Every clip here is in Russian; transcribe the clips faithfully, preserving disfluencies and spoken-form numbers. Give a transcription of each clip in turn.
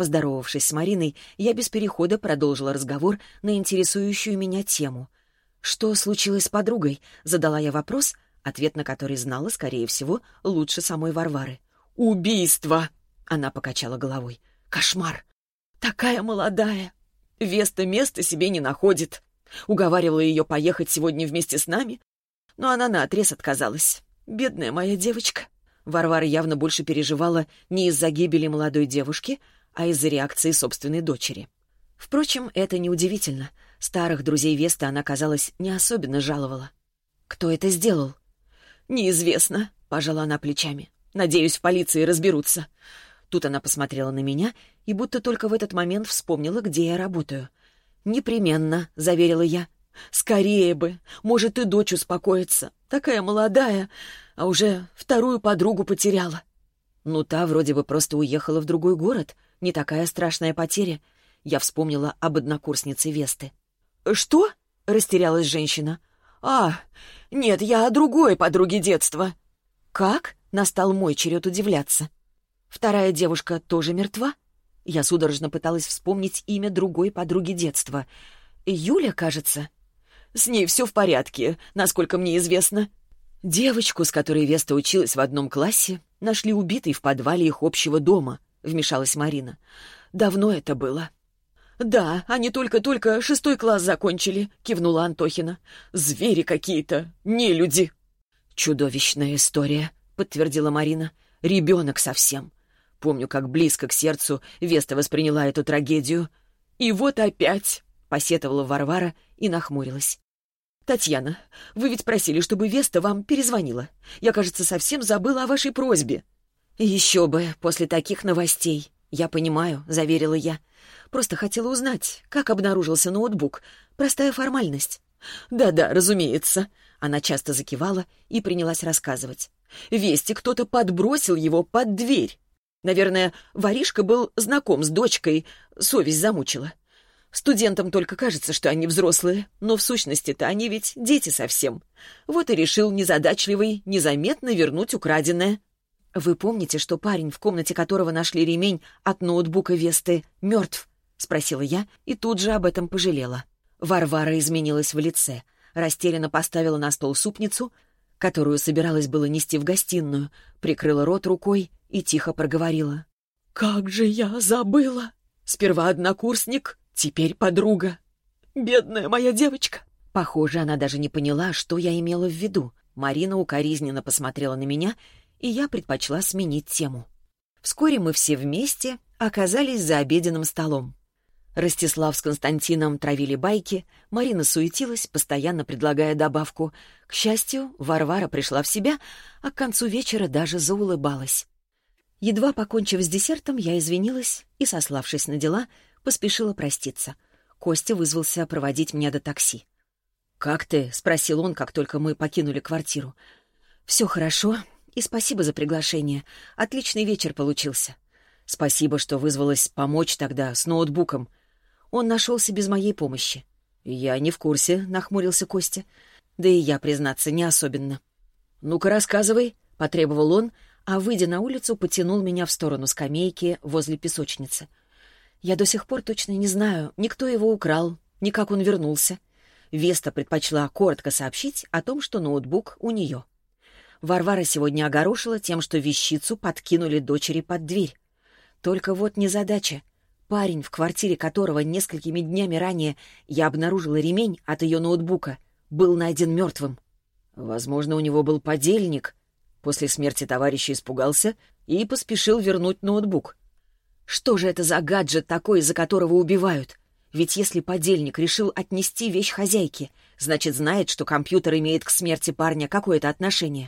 Поздоровавшись с Мариной, я без перехода продолжила разговор на интересующую меня тему. «Что случилось с подругой?» — задала я вопрос, ответ на который знала, скорее всего, лучше самой Варвары. «Убийство!» — она покачала головой. «Кошмар! Такая молодая! Веста места себе не находит. Уговаривала ее поехать сегодня вместе с нами, но она наотрез отказалась. Бедная моя девочка!» Варвара явно больше переживала не из-за гибели молодой девушки, а из-за реакции собственной дочери. Впрочем, это неудивительно. Старых друзей Весты она, казалось, не особенно жаловала. «Кто это сделал?» «Неизвестно», — пожала она плечами. «Надеюсь, в полиции разберутся». Тут она посмотрела на меня и будто только в этот момент вспомнила, где я работаю. «Непременно», — заверила я. «Скорее бы! Может, и дочь успокоится. Такая молодая, а уже вторую подругу потеряла». Ну, та вроде бы просто уехала в другой город. Не такая страшная потеря. Я вспомнила об однокурснице Весты. «Что?» — растерялась женщина. «А, нет, я о другой подруге детства». «Как?» — настал мой черед удивляться. «Вторая девушка тоже мертва?» Я судорожно пыталась вспомнить имя другой подруги детства. «Юля, кажется?» «С ней все в порядке, насколько мне известно». «Девочку, с которой Веста училась в одном классе, нашли убитой в подвале их общего дома», — вмешалась Марина. «Давно это было». «Да, они только-только шестой класс закончили», — кивнула Антохина. «Звери какие-то, не люди». «Чудовищная история», — подтвердила Марина. «Ребенок совсем». Помню, как близко к сердцу Веста восприняла эту трагедию. «И вот опять», — посетовала Варвара и нахмурилась. «Татьяна, вы ведь просили, чтобы Веста вам перезвонила. Я, кажется, совсем забыла о вашей просьбе». «Еще бы, после таких новостей. Я понимаю», — заверила я. «Просто хотела узнать, как обнаружился ноутбук. Простая формальность». «Да-да, разумеется». Она часто закивала и принялась рассказывать. «Весте кто-то подбросил его под дверь. Наверное, воришка был знаком с дочкой, совесть замучила. Студентам только кажется, что они взрослые, но в сущности-то они ведь дети совсем. Вот и решил незадачливый незаметно вернуть украденное». «Вы помните, что парень, в комнате которого нашли ремень от ноутбука Весты, мертв?» — спросила я и тут же об этом пожалела. Варвара изменилась в лице, растерянно поставила на стол супницу, которую собиралась было нести в гостиную, прикрыла рот рукой и тихо проговорила. «Как же я забыла! Сперва однокурсник, теперь подруга. Бедная моя девочка!» Похоже, она даже не поняла, что я имела в виду. Марина укоризненно посмотрела на меня, и я предпочла сменить тему. Вскоре мы все вместе оказались за обеденным столом. Ростислав с Константином травили байки, Марина суетилась, постоянно предлагая добавку. К счастью, Варвара пришла в себя, а к концу вечера даже заулыбалась. Едва покончив с десертом, я извинилась и, сославшись на дела, поспешила проститься. Костя вызвался проводить меня до такси. «Как ты?» — спросил он, как только мы покинули квартиру. «Все хорошо, и спасибо за приглашение. Отличный вечер получился. Спасибо, что вызвалась помочь тогда с ноутбуком. Он нашелся без моей помощи». «Я не в курсе», — нахмурился Костя. «Да и я, признаться, не особенно». «Ну-ка, рассказывай», — потребовал он, а, выйдя на улицу, потянул меня в сторону скамейки возле песочницы. Я до сих пор точно не знаю, ни кто его украл, ни как он вернулся. Веста предпочла коротко сообщить о том, что ноутбук у нее. Варвара сегодня огорошила тем, что вещицу подкинули дочери под дверь. Только вот незадача. Парень, в квартире которого несколькими днями ранее я обнаружила ремень от ее ноутбука, был найден мертвым. Возможно, у него был подельник. После смерти товарища испугался и поспешил вернуть ноутбук. Что же это за гаджет такой, из-за которого убивают? Ведь если подельник решил отнести вещь хозяйке, значит, знает, что компьютер имеет к смерти парня какое-то отношение.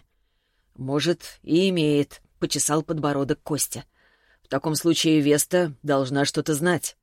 «Может, и имеет», — почесал подбородок Костя. «В таком случае Веста должна что-то знать».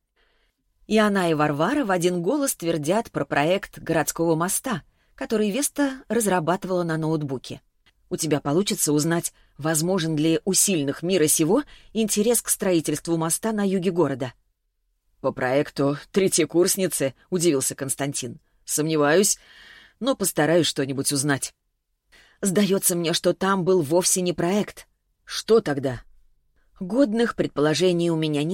И она, и Варвара в один голос твердят про проект городского моста, который Веста разрабатывала на ноутбуке. У тебя получится узнать, возможен ли у сильных мира сего интерес к строительству моста на юге города. «По проекту третьекурсницы», — удивился Константин. «Сомневаюсь, но постараюсь что-нибудь узнать». «Сдается мне, что там был вовсе не проект». «Что тогда?» «Годных предположений у меня нет,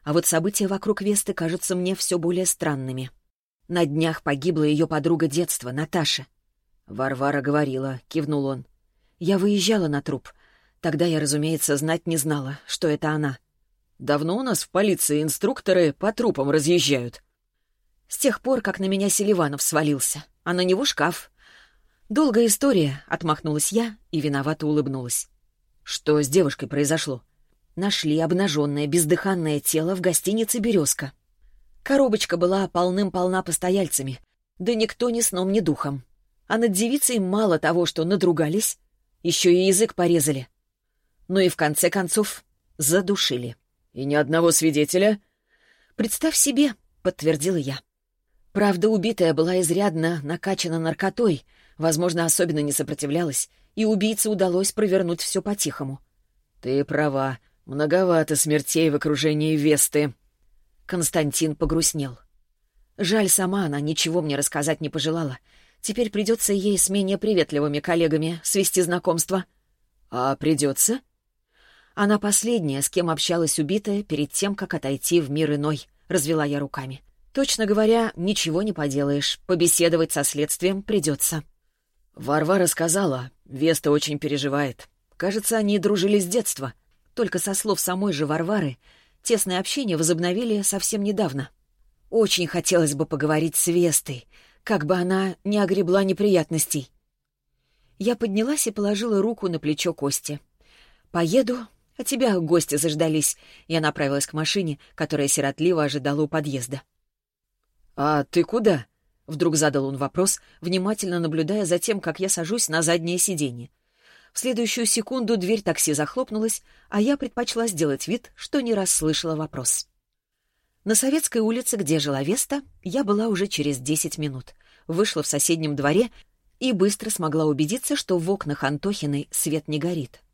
А вот события вокруг Весты кажутся мне все более странными. На днях погибла ее подруга детства, Наташа. «Варвара говорила», — кивнул он. «Я выезжала на труп. Тогда я, разумеется, знать не знала, что это она». «Давно у нас в полиции инструкторы по трупам разъезжают?» «С тех пор, как на меня Селиванов свалился, а на него шкаф». «Долгая история», — отмахнулась я и виновато улыбнулась. «Что с девушкой произошло?» Нашли обнаженное, бездыханное тело в гостинице «Березка». Коробочка была полным-полна постояльцами, да никто ни сном, ни духом. А над девицей мало того, что надругались, еще и язык порезали. Ну и в конце концов задушили. «И ни одного свидетеля?» «Представь себе», — подтвердила я. Правда, убитая была изрядно накачана наркотой, возможно, особенно не сопротивлялась, и убийце удалось провернуть все по-тихому. «Ты права, многовато смертей в окружении Весты». Константин погрустнел. Жаль, сама она ничего мне рассказать не пожелала. Теперь придется ей с менее приветливыми коллегами свести знакомство. «А придется?» Она последняя, с кем общалась убитая перед тем, как отойти в мир иной, — развела я руками. Точно говоря, ничего не поделаешь, побеседовать со следствием придется. Варвара сказала, Веста очень переживает. Кажется, они дружили с детства. Только со слов самой же Варвары, тесное общение возобновили совсем недавно. Очень хотелось бы поговорить с Вестой, как бы она не огребла неприятностей. Я поднялась и положила руку на плечо Кости. «Поеду, а тебя гости заждались». Я направилась к машине, которая сиротливо ожидала у подъезда. «А ты куда?» — вдруг задал он вопрос, внимательно наблюдая за тем, как я сажусь на заднее сиденье. В следующую секунду дверь такси захлопнулась, а я предпочла сделать вид, что не расслышала вопрос. На Советской улице, где жила Веста, я была уже через десять минут. Вышла в соседнем дворе и быстро смогла убедиться, что в окнах Антохиной свет не горит.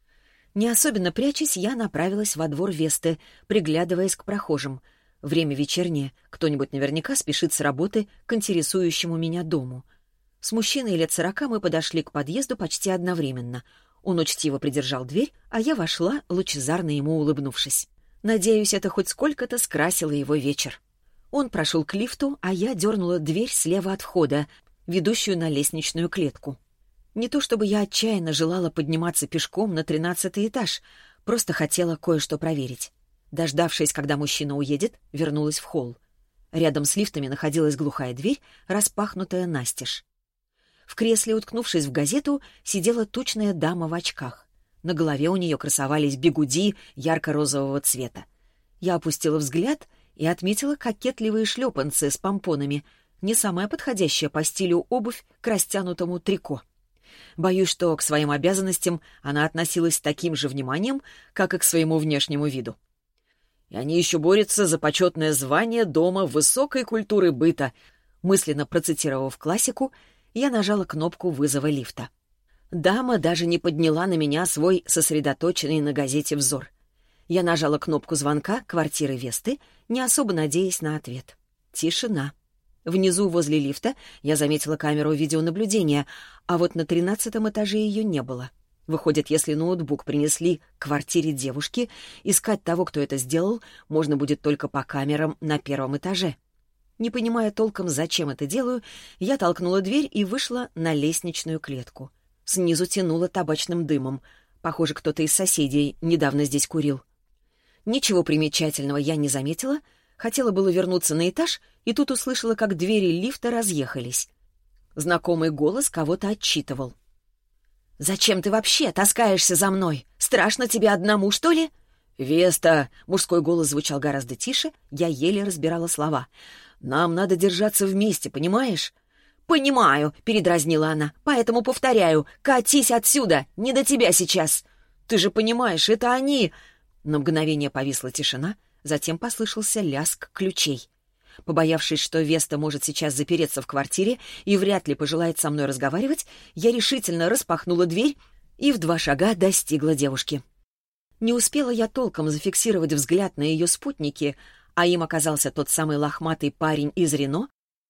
Не особенно прячась, я направилась во двор Весты, приглядываясь к прохожим. Время вечернее, кто-нибудь наверняка спешит с работы к интересующему меня дому. С мужчиной лет сорока мы подошли к подъезду почти одновременно. Он учтиво придержал дверь, а я вошла, лучезарно ему улыбнувшись. Надеюсь, это хоть сколько-то скрасило его вечер. Он прошел к лифту, а я дернула дверь слева от входа, ведущую на лестничную клетку. Не то чтобы я отчаянно желала подниматься пешком на тринадцатый этаж, просто хотела кое-что проверить. Дождавшись, когда мужчина уедет, вернулась в холл. Рядом с лифтами находилась глухая дверь, распахнутая настежь. В кресле, уткнувшись в газету, сидела тучная дама в очках. На голове у нее красовались бигуди ярко-розового цвета. Я опустила взгляд и отметила кокетливые шлепанцы с помпонами, не самая подходящая по стилю обувь к растянутому трико. Боюсь, что к своим обязанностям она относилась с таким же вниманием, как и к своему внешнему виду. И они еще борются за почетное звание Дома высокой культуры быта. Мысленно процитировав классику, я нажала кнопку вызова лифта. Дама даже не подняла на меня свой сосредоточенный на газете взор. Я нажала кнопку звонка квартиры Весты, не особо надеясь на ответ. Тишина. Внизу, возле лифта, я заметила камеру видеонаблюдения, а вот на тринадцатом этаже ее не было. Выходит, если ноутбук принесли к квартире девушки, искать того, кто это сделал, можно будет только по камерам на первом этаже. Не понимая толком, зачем это делаю, я толкнула дверь и вышла на лестничную клетку. Снизу тянуло табачным дымом. Похоже, кто-то из соседей недавно здесь курил. Ничего примечательного я не заметила. Хотела было вернуться на этаж, и тут услышала, как двери лифта разъехались. Знакомый голос кого-то отчитывал. «Зачем ты вообще таскаешься за мной? Страшно тебе одному, что ли?» «Веста!» — мужской голос звучал гораздо тише, я еле разбирала слова. «Нам надо держаться вместе, понимаешь?» «Понимаю», — передразнила она, — «поэтому повторяю, катись отсюда, не до тебя сейчас. Ты же понимаешь, это они...» На мгновение повисла тишина, затем послышался лязг ключей. Побоявшись, что Веста может сейчас запереться в квартире и вряд ли пожелает со мной разговаривать, я решительно распахнула дверь и в два шага достигла девушки. Не успела я толком зафиксировать взгляд на ее спутники, а им оказался тот самый лохматый парень из Рено,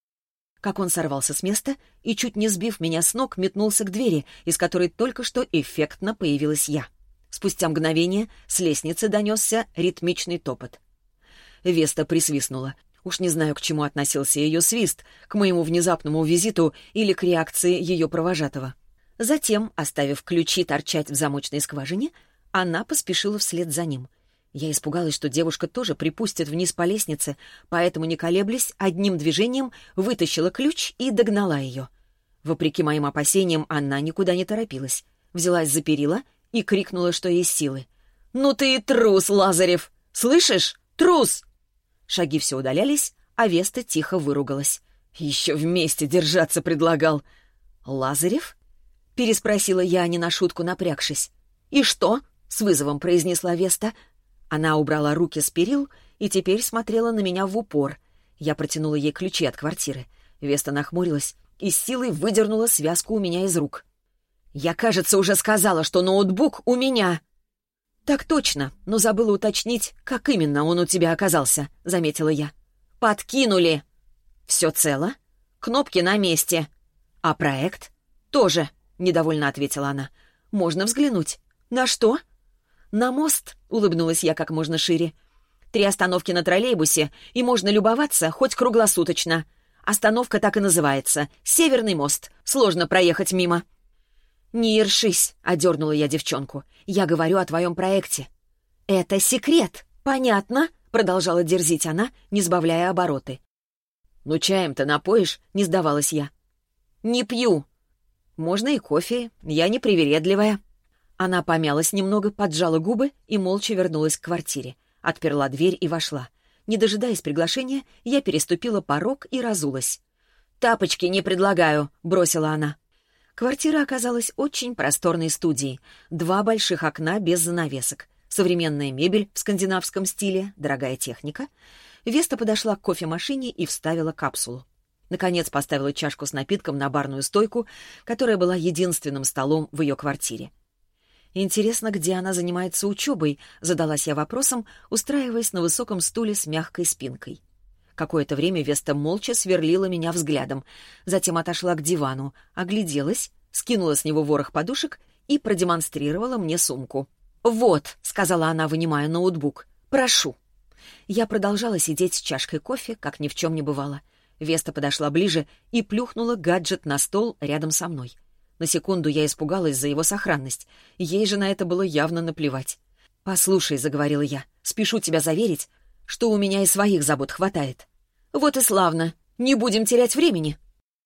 как он сорвался с места и, чуть не сбив меня с ног, метнулся к двери, из которой только что эффектно появилась я. Спустя мгновение с лестницы донесся ритмичный топот. Веста присвистнула. Уж не знаю, к чему относился ее свист, к моему внезапному визиту или к реакции ее провожатого. Затем, оставив ключи торчать в замочной скважине, она поспешила вслед за ним. Я испугалась, что девушка тоже припустит вниз по лестнице, поэтому, не колеблясь, одним движением вытащила ключ и догнала ее. Вопреки моим опасениям, она никуда не торопилась. Взялась за перила и крикнула, что есть силы. «Ну ты и трус, Лазарев! Слышишь? Трус!» Шаги все удалялись, а Веста тихо выругалась. «Еще вместе держаться предлагал». «Лазарев?» — переспросила я, не на шутку напрягшись. «И что?» — с вызовом произнесла Веста. Она убрала руки с перил и теперь смотрела на меня в упор. Я протянула ей ключи от квартиры. Веста нахмурилась и с силой выдернула связку у меня из рук. «Я, кажется, уже сказала, что ноутбук у меня». «Так точно, но забыла уточнить, как именно он у тебя оказался», — заметила я. «Подкинули». «Все цело? Кнопки на месте». «А проект?» «Тоже», — недовольно ответила она. «Можно взглянуть». «На что?» «На мост», — улыбнулась я как можно шире. «Три остановки на троллейбусе, и можно любоваться хоть круглосуточно. Остановка так и называется — Северный мост. Сложно проехать мимо». «Не ершись», — одернула я девчонку. «Я говорю о твоем проекте». «Это секрет, понятно?» — продолжала дерзить она, не сбавляя обороты. «Ну, чаем-то напоишь?» — не сдавалась я. «Не пью». «Можно и кофе, я не привередливая». Она помялась немного, поджала губы и молча вернулась к квартире. Отперла дверь и вошла. Не дожидаясь приглашения, я переступила порог и разулась. «Тапочки не предлагаю», — бросила она. Квартира оказалась очень просторной студией. Два больших окна без занавесок. Современная мебель в скандинавском стиле, дорогая техника. Веста подошла к кофемашине и вставила капсулу. Наконец поставила чашку с напитком на барную стойку, которая была единственным столом в ее квартире. «Интересно, где она занимается учебой?» — задалась я вопросом, устраиваясь на высоком стуле с мягкой спинкой. Какое-то время Веста молча сверлила меня взглядом, затем отошла к дивану, огляделась, скинула с него ворох подушек и продемонстрировала мне сумку. «Вот», — сказала она, вынимая ноутбук, — «прошу». Я продолжала сидеть с чашкой кофе, как ни в чем не бывало. Веста подошла ближе и плюхнула гаджет на стол рядом со мной. На секунду я испугалась за его сохранность. Ей же на это было явно наплевать. «Послушай», — заговорила я, — «спешу тебя заверить, что у меня и своих забот хватает». «Вот и славно. Не будем терять времени».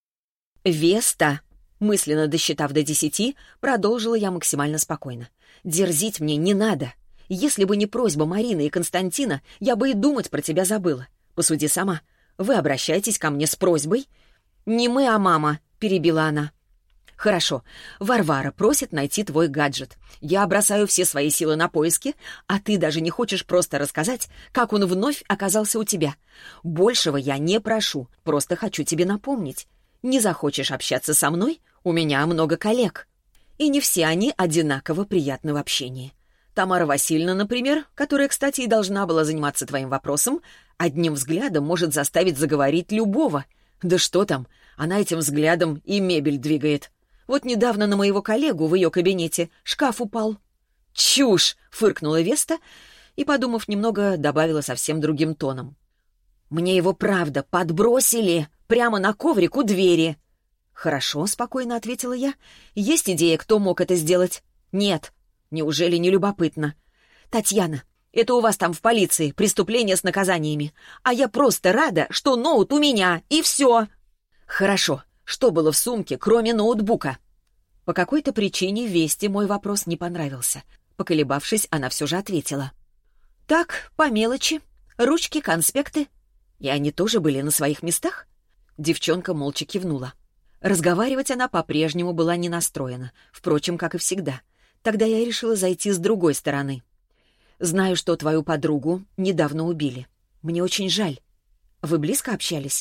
«Веста», мысленно досчитав до десяти, продолжила я максимально спокойно. «Дерзить мне не надо. Если бы не просьба Марины и Константина, я бы и думать про тебя забыла. Посуди сама. Вы обращаетесь ко мне с просьбой?» «Не мы, а мама», — перебила она. «Хорошо. Варвара просит найти твой гаджет. Я бросаю все свои силы на поиски, а ты даже не хочешь просто рассказать, как он вновь оказался у тебя. Большего я не прошу, просто хочу тебе напомнить. Не захочешь общаться со мной? У меня много коллег. И не все они одинаково приятны в общении. Тамара Васильевна, например, которая, кстати, и должна была заниматься твоим вопросом, одним взглядом может заставить заговорить любого. Да что там, она этим взглядом и мебель двигает. Вот недавно на моего коллегу в ее кабинете шкаф упал». «Чушь!» — фыркнула Веста и, подумав немного, добавила совсем другим тоном. «Мне его, правда, подбросили прямо на коврик у двери». «Хорошо», — спокойно ответила я. «Есть идея, кто мог это сделать?» «Нет». «Неужели не любопытно?» «Татьяна, это у вас там в полиции преступление с наказаниями, а я просто рада, что ноут у меня, и все». «Хорошо. Что было в сумке, кроме ноутбука?» По какой-то причине Весте мой вопрос не понравился. Поколебавшись, она все же ответила. «Так, по мелочи. Ручки, конспекты». «И они тоже были на своих местах?» Девчонка молча кивнула. Разговаривать она по-прежнему была не настроена, впрочем, как и всегда. Тогда я решила зайти с другой стороны. «Знаю, что твою подругу недавно убили. Мне очень жаль. Вы близко общались?»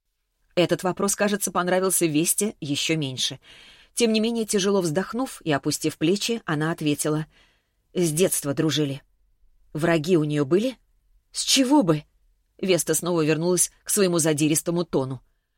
Этот вопрос, кажется, понравился Весте еще меньше. Тем не менее, тяжело вздохнув и опустив плечи, она ответила. «С детства дружили». «Враги у нее были?» «С чего бы?» Веста снова вернулась к своему задиристому тону.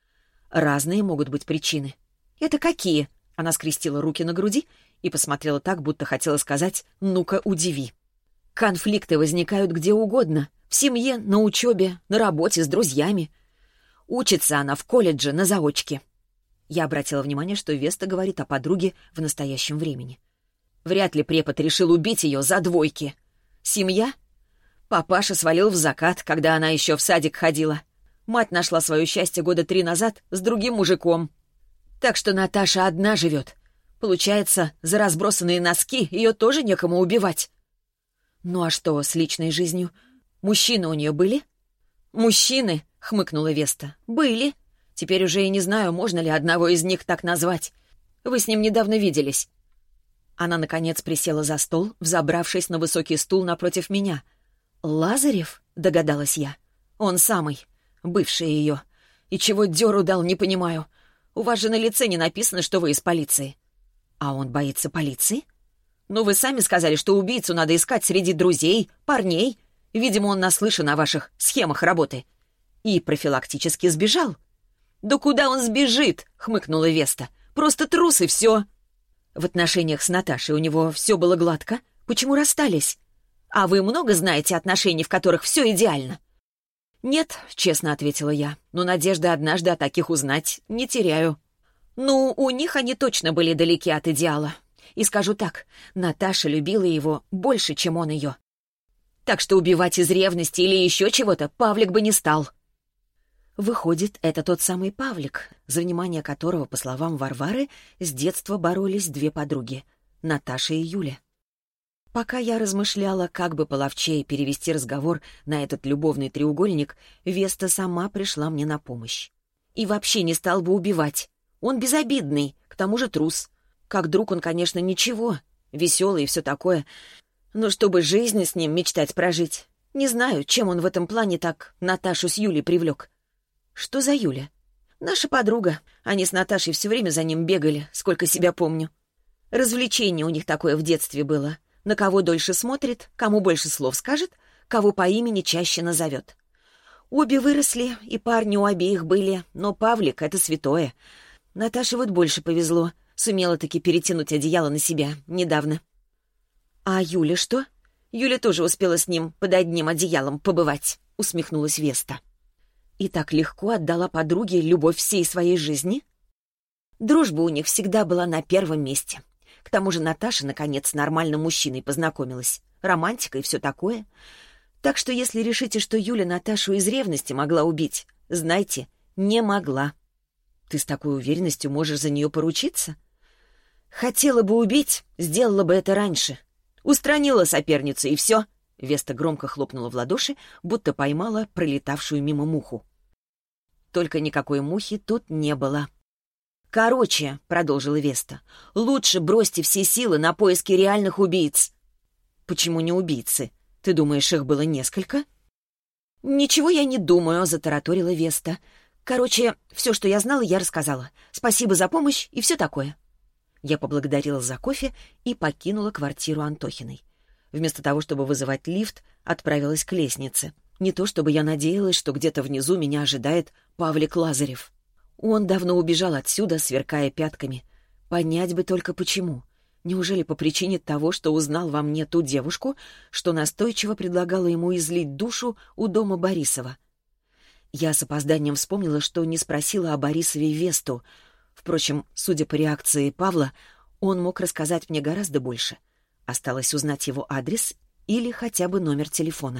«Разные могут быть причины». «Это какие?» Она скрестила руки на груди и посмотрела так, будто хотела сказать «ну-ка, удиви». «Конфликты возникают где угодно, В семье, на учебе, на работе, с друзьями. Учится она в колледже на заочке. Я обратила внимание, что Веста говорит о подруге в настоящем времени. Вряд ли препод решил убить ее за двойки. Семья? Папаша свалил в закат, когда она еще в садик ходила. Мать нашла свое счастье года три назад с другим мужиком. Так что Наташа одна живет. Получается, за разбросанные носки ее тоже некому убивать. Ну а что с личной жизнью? Мужчины у нее были? Мужчины, хмыкнула Веста. Были. Теперь уже и не знаю, можно ли одного из них так назвать. Вы с ним недавно виделись. Она, наконец, присела за стол, взобравшись на высокий стул напротив меня. «Лазарев?» — догадалась я. «Он самый. Бывший ее. И чего дёру дал, не понимаю. У вас же на лице не написано, что вы из полиции». «А он боится полиции?» «Ну, вы сами сказали, что убийцу надо искать среди друзей, парней. Видимо, он наслышан о ваших схемах работы. И профилактически сбежал». «Да куда он сбежит?» — хмыкнула Веста. «Просто трус и все». «В отношениях с Наташей у него все было гладко. Почему расстались?» «А вы много знаете отношений, в которых все идеально?» «Нет», — честно ответила я, «но надежды однажды о таких узнать не теряю». «Ну, у них они точно были далеки от идеала. И скажу так, Наташа любила его больше, чем он ее. Так что убивать из ревности или еще чего-то Павлик бы не стал». Выходит, это тот самый Павлик, за внимание которого, по словам Варвары, с детства боролись две подруги — Наташа и Юля. Пока я размышляла, как бы половчее перевести разговор на этот любовный треугольник, Веста сама пришла мне на помощь. И вообще не стал бы убивать. Он безобидный, к тому же трус. Как друг он, конечно, ничего, веселый и все такое. Но чтобы жизнь с ним мечтать прожить, не знаю, чем он в этом плане так Наташу с Юлей привлек. Что за Юля? Наша подруга. Они с Наташей все время за ним бегали, сколько себя помню. Развлечение у них такое в детстве было. На кого дольше смотрит, кому больше слов скажет, кого по имени чаще назовет. Обе выросли, и парни у обеих были, но Павлик — это святое. Наташе вот больше повезло, сумела таки перетянуть одеяло на себя недавно. А Юля что? Юля тоже успела с ним под одним одеялом побывать, усмехнулась Веста. И так легко отдала подруге любовь всей своей жизни? Дружба у них всегда была на первом месте. К тому же Наташа, наконец, с нормальным мужчиной познакомилась. Романтика и все такое. Так что если решите, что Юля Наташу из ревности могла убить, знайте, не могла. Ты с такой уверенностью можешь за нее поручиться? Хотела бы убить, сделала бы это раньше. Устранила соперницу, и все. Веста громко хлопнула в ладоши, будто поймала пролетавшую мимо муху. Только никакой мухи тут не было. «Короче», — продолжила Веста, — «лучше бросьте все силы на поиски реальных убийц». «Почему не убийцы? Ты думаешь, их было несколько?» «Ничего я не думаю», — затараторила Веста. «Короче, все, что я знала, я рассказала. Спасибо за помощь и все такое». Я поблагодарила за кофе и покинула квартиру Антохиной. Вместо того, чтобы вызывать лифт, отправилась к лестнице. Не то чтобы я надеялась, что где-то внизу меня ожидает Павлик Лазарев. Он давно убежал отсюда, сверкая пятками. Понять бы только почему. Неужели по причине того, что узнал во мне ту девушку, что настойчиво предлагала ему излить душу у дома Борисова? Я с опозданием вспомнила, что не спросила о Борисове Весту. Впрочем, судя по реакции Павла, он мог рассказать мне гораздо больше. Осталось узнать его адрес или хотя бы номер телефона.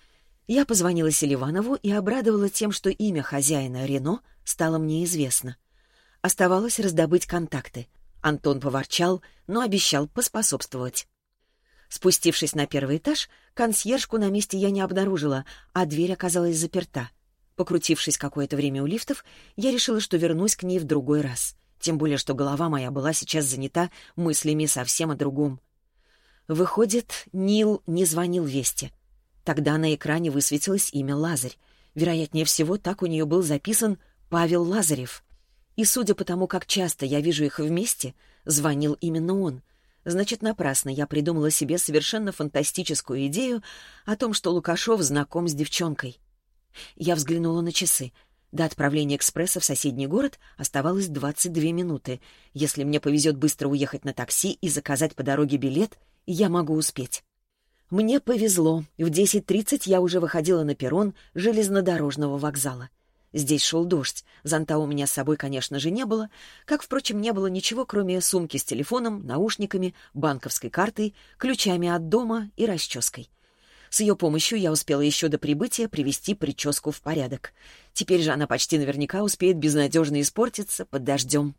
Я позвонила Селиванову и обрадовала тем, что имя хозяина Рено стало мне известно. Оставалось раздобыть контакты. Антон поворчал, но обещал поспособствовать. Спустившись на первый этаж, консьержку на месте я не обнаружила, а дверь оказалась заперта. Покрутившись какое-то время у лифтов, я решила, что вернусь к ней в другой раз. Тем более, что голова моя была сейчас занята мыслями совсем о другом. Выходит, Нил не звонил Весте. Тогда на экране высветилось имя Лазарь. Вероятнее всего, так у нее был записан Павел Лазарев. И судя по тому, как часто я вижу их вместе, звонил именно он. Значит, напрасно я придумала себе совершенно фантастическую идею о том, что Лукашов знаком с девчонкой. Я взглянула на часы. До отправления экспресса в соседний город оставалось двадцать две минуты. Если мне повезет быстро уехать на такси и заказать по дороге билет, я могу успеть. Мне повезло. В десять тридцать я уже выходила на перрон железнодорожного вокзала. Здесь шел дождь. Зонта у меня с собой, конечно же, не было. Как, впрочем, не было ничего, кроме сумки с телефоном, наушниками, банковской картой, ключами от дома и расческой. С ее помощью я успела еще до прибытия привести прическу в порядок. Теперь же она почти наверняка успеет безнадежно испортиться под дождем.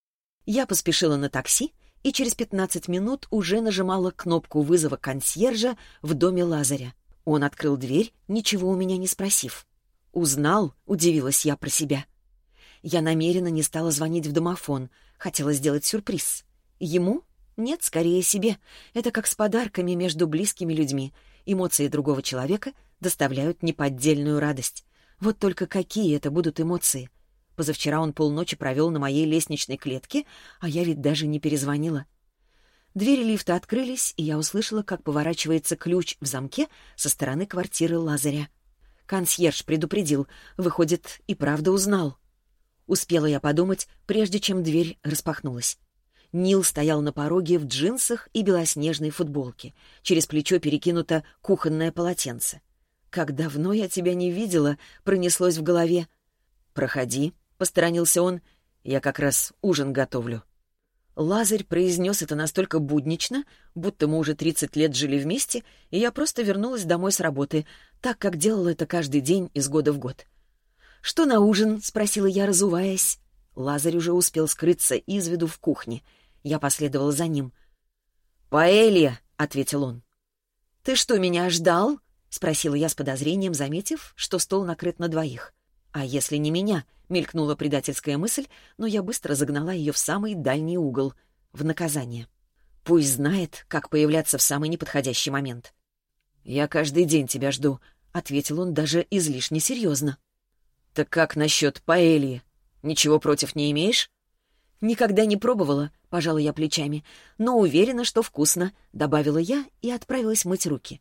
Я поспешила на такси и через пятнадцать минут уже нажимала кнопку вызова консьержа в доме Лазаря. Он открыл дверь, ничего у меня не спросив. «Узнал?» — удивилась я про себя. Я намеренно не стала звонить в домофон, хотела сделать сюрприз. Ему? Нет, скорее себе. Это как с подарками между близкими людьми. Эмоции другого человека доставляют неподдельную радость. Вот только какие это будут эмоции? Позавчера он полночи провел на моей лестничной клетке, а я ведь даже не перезвонила. Двери лифта открылись, и я услышала, как поворачивается ключ в замке со стороны квартиры Лазаря. Консьерж предупредил, выходит, и правда узнал. Успела я подумать, прежде чем дверь распахнулась. Нил стоял на пороге в джинсах и белоснежной футболке. Через плечо перекинуто кухонное полотенце. «Как давно я тебя не видела!» — пронеслось в голове. «Проходи», — посторонился он, — «я как раз ужин готовлю». Лазарь произнес это настолько буднично, будто мы уже тридцать лет жили вместе, и я просто вернулась домой с работы, так, как делала это каждый день из года в год. «Что на ужин?» — спросила я, разуваясь. Лазарь уже успел скрыться из виду в кухне. Я последовала за ним. «Паэлья!» — ответил он. «Ты что, меня ждал?» — спросила я с подозрением, заметив, что стол накрыт на двоих. «А если не меня?» — мелькнула предательская мысль, но я быстро загнала ее в самый дальний угол, в наказание. Пусть знает, как появляться в самый неподходящий момент. «Я каждый день тебя жду», — ответил он даже излишне серьезно. «Так как насчет паэльи? Ничего против не имеешь?» «Никогда не пробовала», — пожала я плечами, «но уверена, что вкусно», — добавила я и отправилась мыть руки.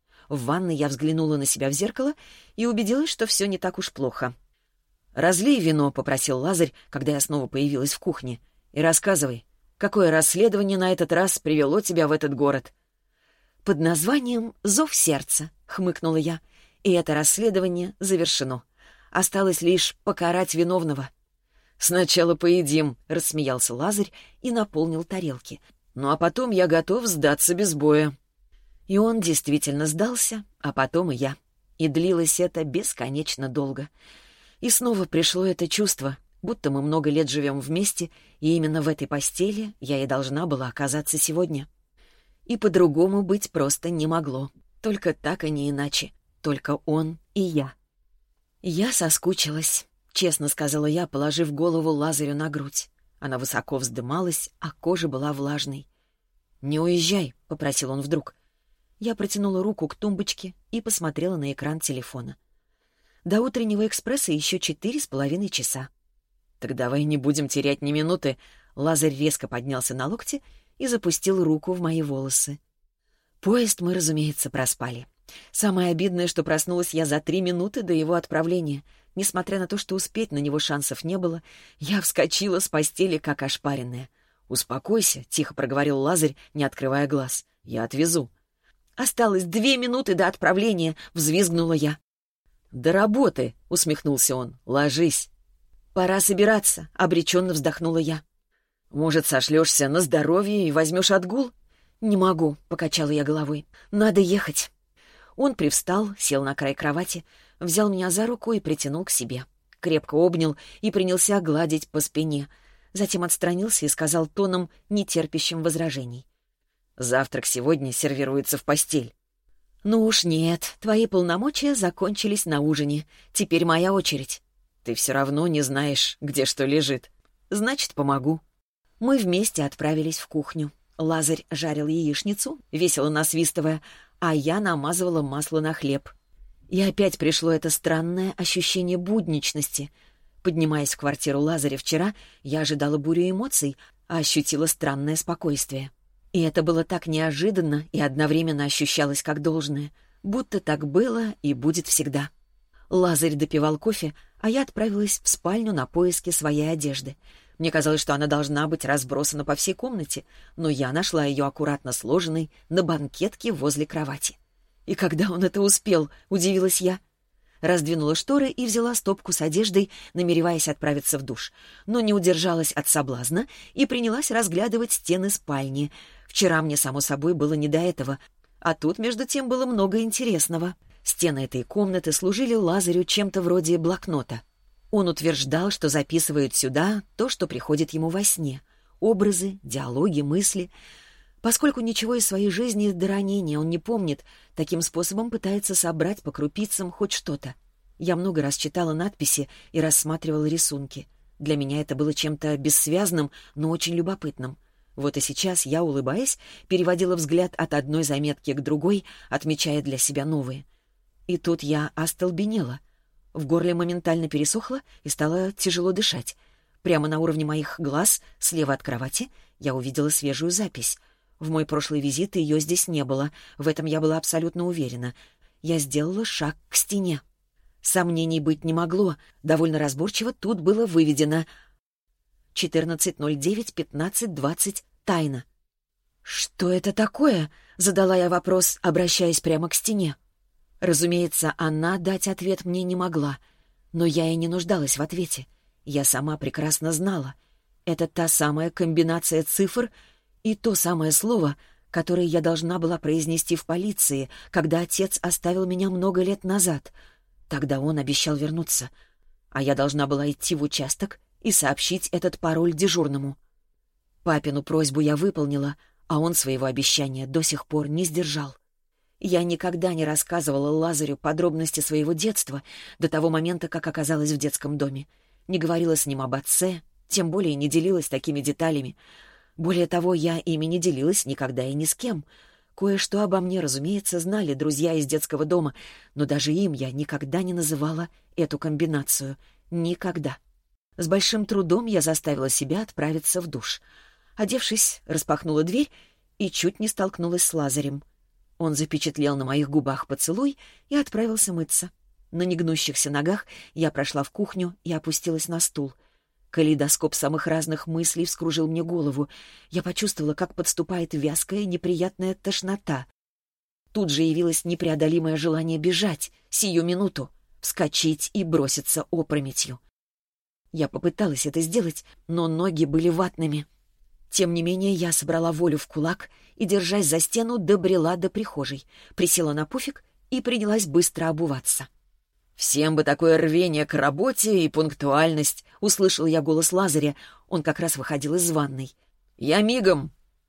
В ванной я взглянула на себя в зеркало и убедилась, что все не так уж плохо. «Разлей вино», — попросил Лазарь, когда я снова появилась в кухне. «И рассказывай, какое расследование на этот раз привело тебя в этот город?» «Под названием «Зов сердца», — хмыкнула я. «И это расследование завершено. Осталось лишь покарать виновного». «Сначала поедим», — рассмеялся Лазарь и наполнил тарелки. «Ну а потом я готов сдаться без боя». И он действительно сдался, а потом и я. И длилось это бесконечно долго. И снова пришло это чувство, будто мы много лет живем вместе, и именно в этой постели я и должна была оказаться сегодня. И по-другому быть просто не могло. Только так, а не иначе. Только он и я. «Я соскучилась», — честно сказала я, положив голову Лазарю на грудь. Она высоко вздымалась, а кожа была влажной. «Не уезжай», — попросил он вдруг. Я протянула руку к тумбочке и посмотрела на экран телефона. До утреннего экспресса еще четыре с половиной часа. «Так давай не будем терять ни минуты». Лазарь резко поднялся на локте и запустил руку в мои волосы. Поезд мы, разумеется, проспали. Самое обидное, что проснулась я за три минуты до его отправления. Несмотря на то, что успеть на него шансов не было, я вскочила с постели, как ошпаренная. «Успокойся», — тихо проговорил Лазарь, не открывая глаз. «Я отвезу». «Осталось две минуты до отправления», — взвизгнула я. «До работы», — усмехнулся он. «Ложись». «Пора собираться», — обреченно вздохнула я. «Может, сошлешься на здоровье и возьмешь отгул?» «Не могу», — покачала я головой. «Надо ехать». Он привстал, сел на край кровати, взял меня за руку и притянул к себе. Крепко обнял и принялся гладить по спине. Затем отстранился и сказал тоном, нетерпящим возражений. «Завтрак сегодня сервируется в постель». «Ну уж нет, твои полномочия закончились на ужине. Теперь моя очередь». «Ты все равно не знаешь, где что лежит. Значит, помогу». Мы вместе отправились в кухню. Лазарь жарил яичницу, весело насвистывая, а я намазывала масло на хлеб. И опять пришло это странное ощущение будничности. Поднимаясь в квартиру Лазаря вчера, я ожидала бурю эмоций, а ощутила странное спокойствие. И это было так неожиданно и одновременно ощущалось как должное, будто так было и будет всегда. Лазарь допивал кофе, а я отправилась в спальню на поиски своей одежды. Мне казалось, что она должна быть разбросана по всей комнате, но я нашла ее аккуратно сложенной на банкетке возле кровати. «И когда он это успел?» — удивилась я. Раздвинула шторы и взяла стопку с одеждой, намереваясь отправиться в душ, но не удержалась от соблазна и принялась разглядывать стены спальни. Вчера мне, само собой, было не до этого, а тут, между тем, было много интересного. Стены этой комнаты служили Лазарю чем-то вроде блокнота. Он утверждал, что записывает сюда то, что приходит ему во сне. Образы, диалоги, мысли. Поскольку ничего из своей жизни до ранения он не помнит, таким способом пытается собрать по крупицам хоть что-то. Я много раз читала надписи и рассматривала рисунки. Для меня это было чем-то бессвязным, но очень любопытным. Вот и сейчас я, улыбаясь, переводила взгляд от одной заметки к другой, отмечая для себя новые. И тут я остолбенела. В горле моментально пересохло и стало тяжело дышать. Прямо на уровне моих глаз, слева от кровати, я увидела свежую запись. В мой прошлый визит ее здесь не было, в этом я была абсолютно уверена. Я сделала шаг к стене. Сомнений быть не могло, довольно разборчиво тут было выведено четырнадцать ноль девять пятнадцать двадцать тайна. «Что это такое?» — задала я вопрос, обращаясь прямо к стене. Разумеется, она дать ответ мне не могла, но я и не нуждалась в ответе. Я сама прекрасно знала. Это та самая комбинация цифр и то самое слово, которое я должна была произнести в полиции, когда отец оставил меня много лет назад. Тогда он обещал вернуться, а я должна была идти в участок и сообщить этот пароль дежурному. Папину просьбу я выполнила, а он своего обещания до сих пор не сдержал. Я никогда не рассказывала Лазарю подробности своего детства до того момента, как оказалась в детском доме. Не говорила с ним об отце, тем более не делилась такими деталями. Более того, я ими не делилась никогда и ни с кем. Кое-что обо мне, разумеется, знали друзья из детского дома, но даже им я никогда не называла эту комбинацию. Никогда. С большим трудом я заставила себя отправиться в душ. Одевшись, распахнула дверь и чуть не столкнулась с Лазарем. Он запечатлел на моих губах поцелуй и отправился мыться. На негнущихся ногах я прошла в кухню и опустилась на стул. Калейдоскоп самых разных мыслей вскружил мне голову. Я почувствовала, как подступает вязкая, неприятная тошнота. Тут же явилось непреодолимое желание бежать, сию минуту, вскочить и броситься опрометью. Я попыталась это сделать, но ноги были ватными. Тем не менее, я собрала волю в кулак и, держась за стену, добрела до прихожей, присела на пуфик и принялась быстро обуваться. «Всем бы такое рвение к работе и пунктуальность!» — услышал я голос Лазаря. Он как раз выходил из ванной. «Я мигом!»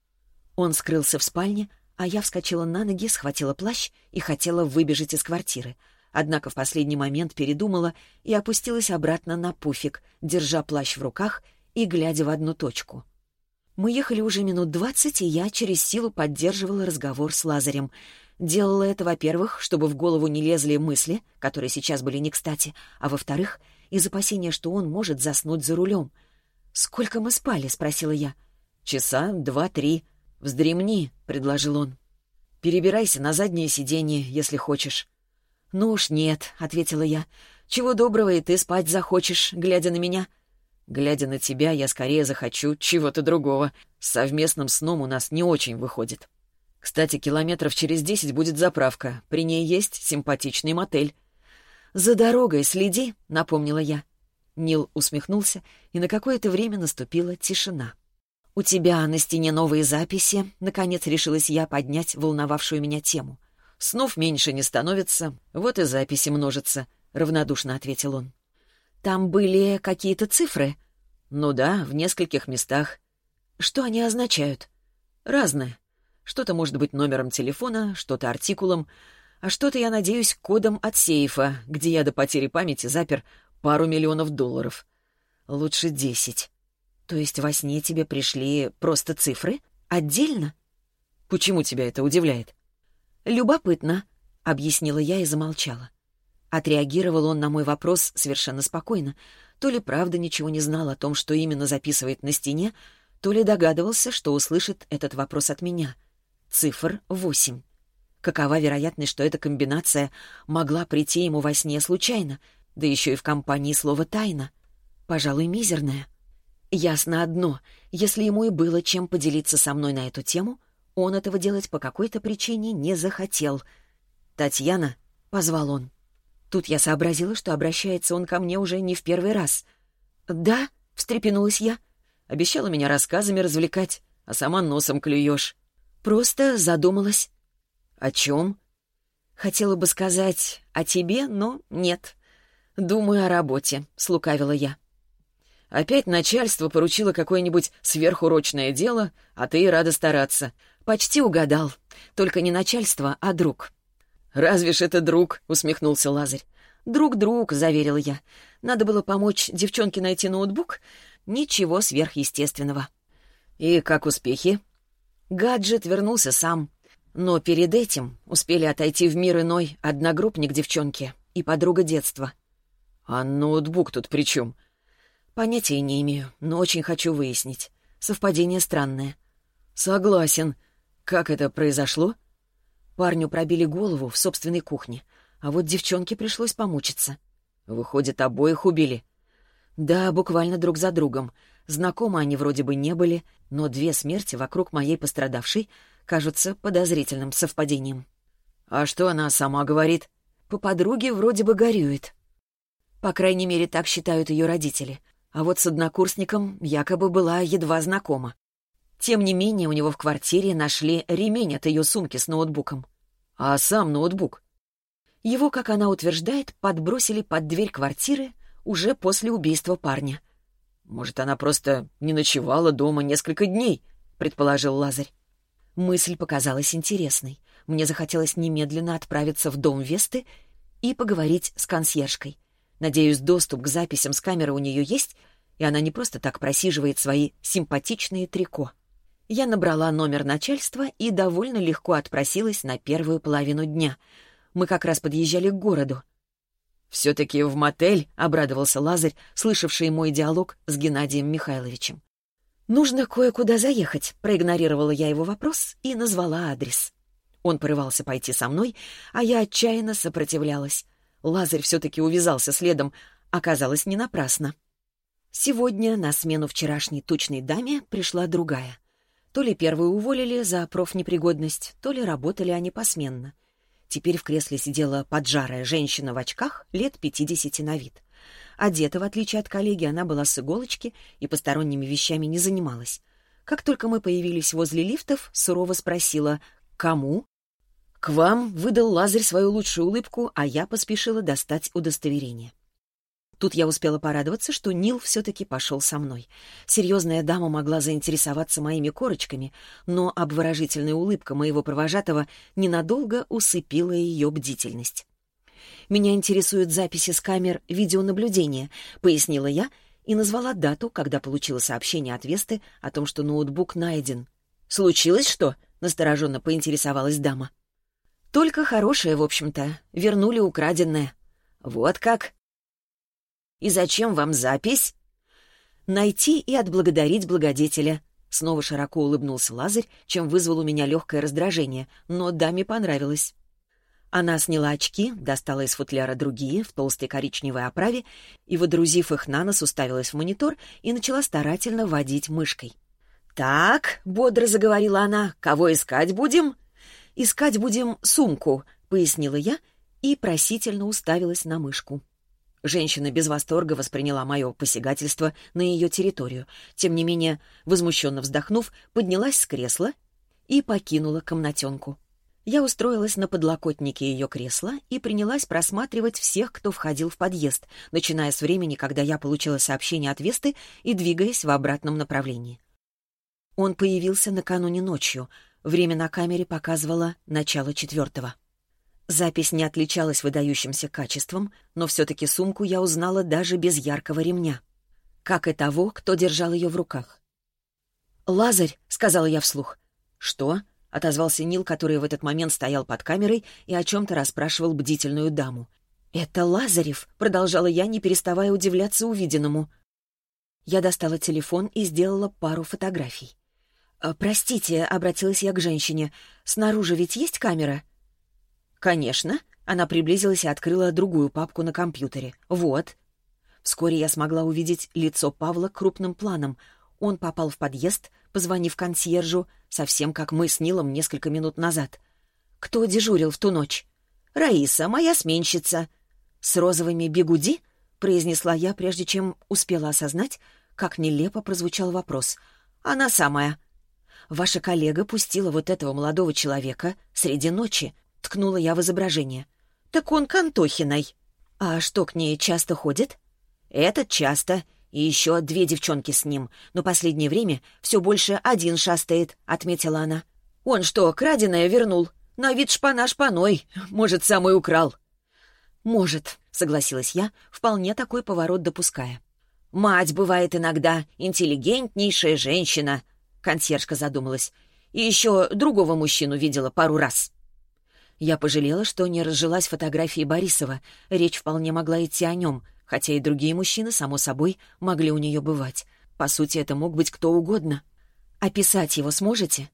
Он скрылся в спальне, а я вскочила на ноги, схватила плащ и хотела выбежать из квартиры. Однако в последний момент передумала и опустилась обратно на пуфик, держа плащ в руках и глядя в одну точку. Мы ехали уже минут двадцать, и я через силу поддерживала разговор с Лазарем. Делала это, во-первых, чтобы в голову не лезли мысли, которые сейчас были не кстати, а во-вторых, из опасения, что он может заснуть за рулем. «Сколько мы спали?» — спросила я. «Часа два-три. Вздремни», — предложил он. «Перебирайся на заднее сиденье, если хочешь». «Ну уж нет», — ответила я. «Чего доброго и ты спать захочешь, глядя на меня?» «Глядя на тебя, я скорее захочу чего-то другого. С совместным сном у нас не очень выходит. Кстати, километров через десять будет заправка. При ней есть симпатичный мотель». «За дорогой следи», — напомнила я. Нил усмехнулся, и на какое-то время наступила тишина. «У тебя на стене новые записи», — наконец решилась я поднять волновавшую меня тему. «Снов меньше не становится, вот и записи множатся», — равнодушно ответил он. «Там были какие-то цифры?» «Ну да, в нескольких местах». «Что они означают?» «Разное. Что-то может быть номером телефона, что-то артикулом, а что-то, я надеюсь, кодом от сейфа, где я до потери памяти запер пару миллионов долларов. Лучше десять. То есть во сне тебе пришли просто цифры? Отдельно?» «Почему тебя это удивляет?» «Любопытно», — объяснила я и замолчала. Отреагировал он на мой вопрос совершенно спокойно. То ли правда ничего не знал о том, что именно записывает на стене, то ли догадывался, что услышит этот вопрос от меня. Цифр восемь. Какова вероятность, что эта комбинация могла прийти ему во сне случайно, да еще и в компании слова «тайна»? Пожалуй, мизерная. Ясно одно. Если ему и было чем поделиться со мной на эту тему, он этого делать по какой-то причине не захотел. «Татьяна?» — позвал он. Тут я сообразила, что обращается он ко мне уже не в первый раз. «Да?» — встрепенулась я. «Обещала меня рассказами развлекать, а сама носом клюешь». «Просто задумалась». «О чем?» «Хотела бы сказать о тебе, но нет. Думаю о работе», — слукавила я. «Опять начальство поручило какое-нибудь сверхурочное дело, а ты и рада стараться». «Почти угадал. Только не начальство, а друг». «Разве ж это друг?» — усмехнулся Лазарь. «Друг-друг», — заверила я. «Надо было помочь девчонке найти ноутбук. Ничего сверхъестественного». «И как успехи?» Гаджет вернулся сам. Но перед этим успели отойти в мир иной одногруппник девчонки и подруга детства. «А ноутбук тут при чем?» «Понятия не имею, но очень хочу выяснить. Совпадение странное». «Согласен. Как это произошло?» Парню пробили голову в собственной кухне, а вот девчонке пришлось помучиться. «Выходит, обоих убили?» «Да, буквально друг за другом. Знакомы они вроде бы не были, но две смерти вокруг моей пострадавшей кажутся подозрительным совпадением». «А что она сама говорит?» «По подруге вроде бы горюет». По крайней мере, так считают ее родители. А вот с однокурсником якобы была едва знакома. Тем не менее, у него в квартире нашли ремень от ее сумки с ноутбуком. А сам ноутбук? Его, как она утверждает, подбросили под дверь квартиры уже после убийства парня. «Может, она просто не ночевала дома несколько дней?» — предположил Лазарь. Мысль показалась интересной. Мне захотелось немедленно отправиться в дом Весты и поговорить с консьержкой. Надеюсь, доступ к записям с камеры у нее есть, и она не просто так просиживает свои симпатичные трико. Я набрала номер начальства и довольно легко отпросилась на первую половину дня. Мы как раз подъезжали к городу. «Все-таки в мотель», — обрадовался Лазарь, слышавший мой диалог с Геннадием Михайловичем. «Нужно кое-куда заехать», — проигнорировала я его вопрос и назвала адрес. Он порывался пойти со мной, а я отчаянно сопротивлялась. Лазарь все-таки увязался следом, оказалось, не напрасно. Сегодня на смену вчерашней тучной даме пришла другая. То ли первую уволили за профнепригодность, то ли работали они посменно. Теперь в кресле сидела поджарая женщина в очках лет пятидесяти на вид. Одета, в отличие от коллеги, она была с иголочки и посторонними вещами не занималась. Как только мы появились возле лифтов, сурово спросила «Кому?». «К вам», — выдал Лазарь свою лучшую улыбку, а я поспешила достать удостоверение. Тут я успела порадоваться, что Нил все-таки пошел со мной. Серьезная дама могла заинтересоваться моими корочками, но обворожительная улыбка моего провожатого ненадолго усыпила ее бдительность. «Меня интересуют записи с камер видеонаблюдения», — пояснила я и назвала дату, когда получила сообщение от Весты о том, что ноутбук найден. «Случилось что?» — настороженно поинтересовалась дама. «Только хорошее, в общем-то. Вернули украденное». «Вот как?» «И зачем вам запись?» «Найти и отблагодарить благодетеля». Снова широко улыбнулся Лазарь, чем вызвал у меня легкое раздражение, но даме понравилось. Она сняла очки, достала из футляра другие в толстой коричневой оправе и, водрузив их на нос, уставилась в монитор и начала старательно водить мышкой. «Так», — бодро заговорила она, — «кого искать будем?» «Искать будем сумку», — пояснила я и просительно уставилась на мышку. Женщина без восторга восприняла мое посягательство на ее территорию. Тем не менее, возмущенно вздохнув, поднялась с кресла и покинула комнатенку. Я устроилась на подлокотнике ее кресла и принялась просматривать всех, кто входил в подъезд, начиная с времени, когда я получила сообщение от Весты и двигаясь в обратном направлении. Он появился накануне ночью. Время на камере показывало начало четвертого. Запись не отличалась выдающимся качеством, но все-таки сумку я узнала даже без яркого ремня. Как и того, кто держал ее в руках. «Лазарь», — сказала я вслух. «Что?» — отозвался Нил, который в этот момент стоял под камерой и о чем-то расспрашивал бдительную даму. «Это Лазарев», — продолжала я, не переставая удивляться увиденному. Я достала телефон и сделала пару фотографий. «Простите», — обратилась я к женщине, — «снаружи ведь есть камера?» «Конечно». Она приблизилась и открыла другую папку на компьютере. «Вот». Вскоре я смогла увидеть лицо Павла крупным планом. Он попал в подъезд, позвонив консьержу, совсем как мы с Нилом несколько минут назад. «Кто дежурил в ту ночь?» Раиса, моя сменщица». «С розовыми бигуди?» — произнесла я, прежде чем успела осознать, как нелепо прозвучал вопрос. «Она самая». «Ваша коллега пустила вот этого молодого человека среди ночи», — ткнула я в изображение. «Так он к Антохиной». «А что, к ней часто ходит?» «Этот часто. И еще две девчонки с ним. Но последнее время все больше один шастает», — отметила она. «Он что, краденое вернул? На вид шпана шпаной. Может, сам и украл». «Может», — согласилась я, вполне такой поворот допуская. «Мать бывает иногда интеллигентнейшая женщина», — консьержка задумалась. «И еще другого мужчину видела пару раз». Я пожалела, что не разжилась фотографией Борисова. Речь вполне могла идти о нем, хотя и другие мужчины, само собой, могли у нее бывать. По сути, это мог быть кто угодно. «Описать его сможете?»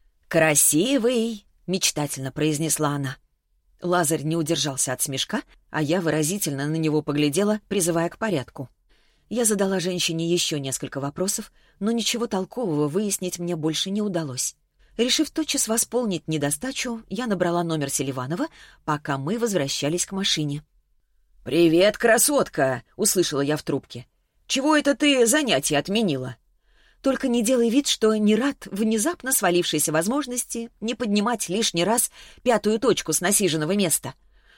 «Красивый», — мечтательно произнесла она. Лазарь не удержался от смешка, а я выразительно на него поглядела, призывая к порядку. Я задала женщине еще несколько вопросов, но ничего толкового выяснить мне больше не удалось. Решив тотчас восполнить недостачу, я набрала номер Селиванова, пока мы возвращались к машине. «Привет, красотка!» — услышала я в трубке. «Чего это ты занятие отменила?» «Только не делай вид, что не рад внезапно свалившейся возможности не поднимать лишний раз пятую точку с насиженного места».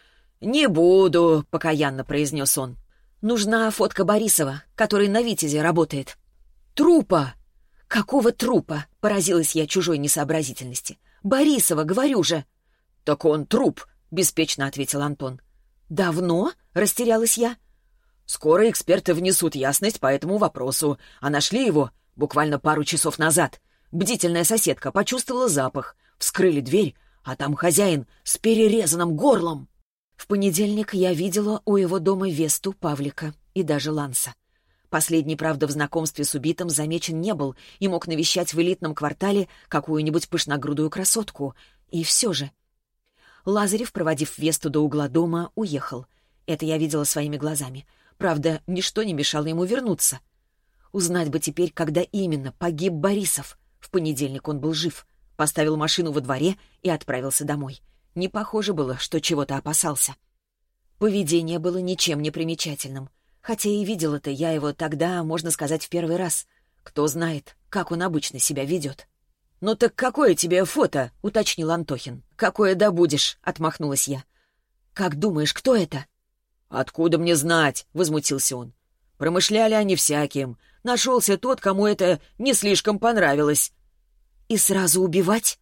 «Не буду», — покаянно произнес он. «Нужна фотка Борисова, который на «Витязе» работает». «Трупа!» «Какого трупа?» — поразилась я чужой несообразительности. «Борисова, говорю же». «Так он труп», — беспечно ответил Антон. «Давно?» — растерялась я. «Скоро эксперты внесут ясность по этому вопросу, а нашли его буквально пару часов назад. Бдительная соседка почувствовала запах. Вскрыли дверь, а там хозяин с перерезанным горлом». В понедельник я видела у его дома Весту, Павлика и даже Ланса. Последний, правда, в знакомстве с убитым замечен не был и мог навещать в элитном квартале какую-нибудь пышногрудую красотку. И все же... Лазарев, проводив Весту до угла дома, уехал. Это я видела своими глазами. Правда, ничто не мешало ему вернуться. Узнать бы теперь, когда именно погиб Борисов. В понедельник он был жив. Поставил машину во дворе и отправился домой. Не похоже было, что чего-то опасался. Поведение было ничем не примечательным. Хотя и видела-то я его тогда, можно сказать, в первый раз. Кто знает, как он обычно себя ведет. «Ну так какое тебе фото?» — уточнил Антохин. «Какое добудешь?» — отмахнулась я. «Как думаешь, кто это?» «Откуда мне знать?» — возмутился он. «Промышляли они всяким. Нашелся тот, кому это не слишком понравилось». «И сразу убивать?»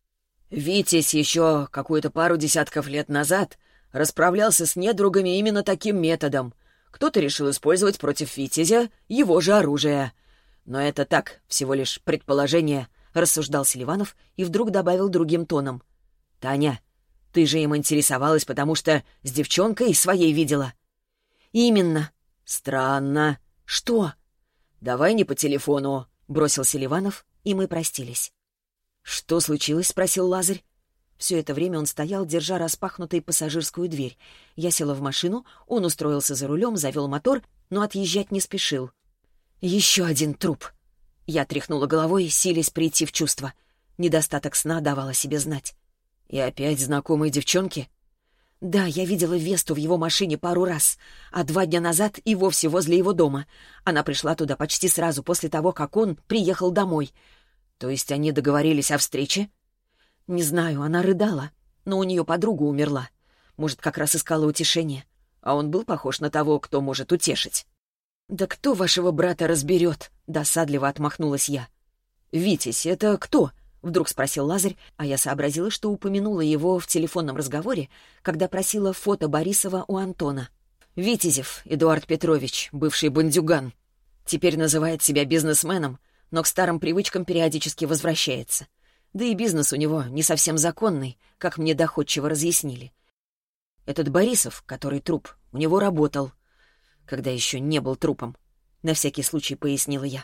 Витязь еще какую-то пару десятков лет назад расправлялся с недругами именно таким методом. Кто-то решил использовать против Витязя его же оружие. Но это так, всего лишь предположение, — рассуждал Селиванов и вдруг добавил другим тоном. «Таня, ты же им интересовалась, потому что с девчонкой своей видела». «Именно». «Странно». «Что?» «Давай не по телефону», — бросил Селиванов, и мы простились. «Что случилось?» — спросил Лазарь. Все это время он стоял, держа распахнутой пассажирскую дверь. Я села в машину, он устроился за рулем, завел мотор, но отъезжать не спешил. «Еще один труп». Я тряхнула головой, силясь прийти в чувство. Недостаток сна давал о себе знать. «И опять знакомые девчонки?» «Да, я видела Весту в его машине пару раз, а два дня назад и вовсе возле его дома. Она пришла туда почти сразу после того, как он приехал домой». «То есть они договорились о встрече?» «Не знаю, она рыдала, но у нее подруга умерла. Может, как раз искала утешение. А он был похож на того, кто может утешить». «Да кто вашего брата разберет?» — досадливо отмахнулась я. «Витязь — это кто?» — вдруг спросил Лазарь, а я сообразила, что упомянула его в телефонном разговоре, когда просила фото Борисова у Антона. «Витязев Эдуард Петрович, бывший бандюган. Теперь называет себя бизнесменом, но к старым привычкам периодически возвращается. Да и бизнес у него не совсем законный, как мне доходчиво разъяснили. Этот Борисов, который труп, у него работал, когда еще не был трупом. На всякий случай пояснила я.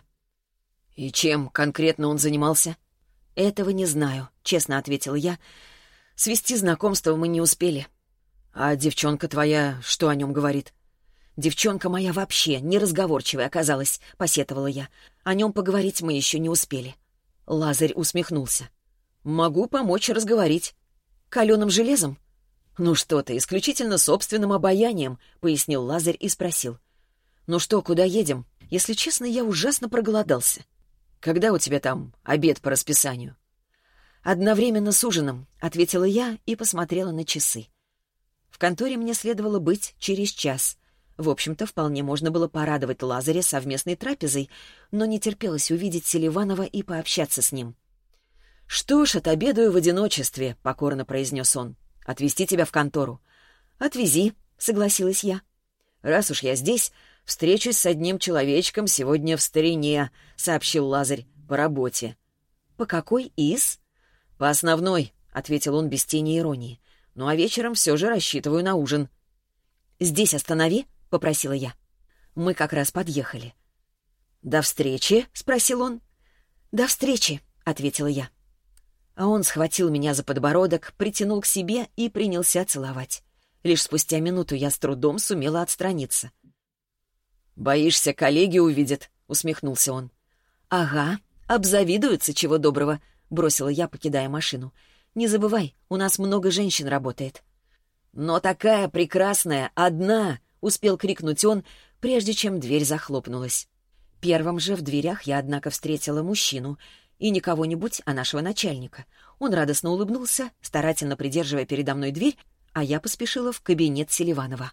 «И чем конкретно он занимался?» «Этого не знаю», — честно ответила я. «Свести знакомство мы не успели». «А девчонка твоя что о нем говорит?» «Девчонка моя вообще неразговорчивая оказалась», — посетовала я. «О нем поговорить мы еще не успели». Лазарь усмехнулся. «Могу помочь разговорить». «Каленым железом?» «Ну что ты, исключительно собственным обаянием», — пояснил Лазарь и спросил. «Ну что, куда едем? Если честно, я ужасно проголодался. Когда у тебя там обед по расписанию?» «Одновременно с ужином», — ответила я и посмотрела на часы. В конторе мне следовало быть через час. В общем-то, вполне можно было порадовать Лазаря совместной трапезой, но не терпелось увидеть Селиванова и пообщаться с ним. «Что ж, отобедаю в одиночестве», — покорно произнес он. «Отвезти тебя в контору». «Отвези», — согласилась я. «Раз уж я здесь, встречусь с одним человечком сегодня в старине», — сообщил Лазарь, — «по работе». «По какой из?» «По основной», — ответил он без тени иронии. «Ну а вечером все же рассчитываю на ужин». «Здесь останови», — попросила я. Мы как раз подъехали. «До встречи?» — спросил он. «До встречи», — ответила я. А он схватил меня за подбородок, притянул к себе и принялся целовать. Лишь спустя минуту я с трудом сумела отстраниться. «Боишься, коллеги увидят?» — усмехнулся он. «Ага, обзавидуются, чего доброго», — бросила я, покидая машину. «Не забывай, у нас много женщин работает». «Но такая прекрасная, одна!» — успел крикнуть он, прежде чем дверь захлопнулась. Первым же в дверях я, однако, встретила мужчину, и не кого-нибудь, а нашего начальника. Он радостно улыбнулся, старательно придерживая передо мной дверь, а я поспешила в кабинет Селиванова.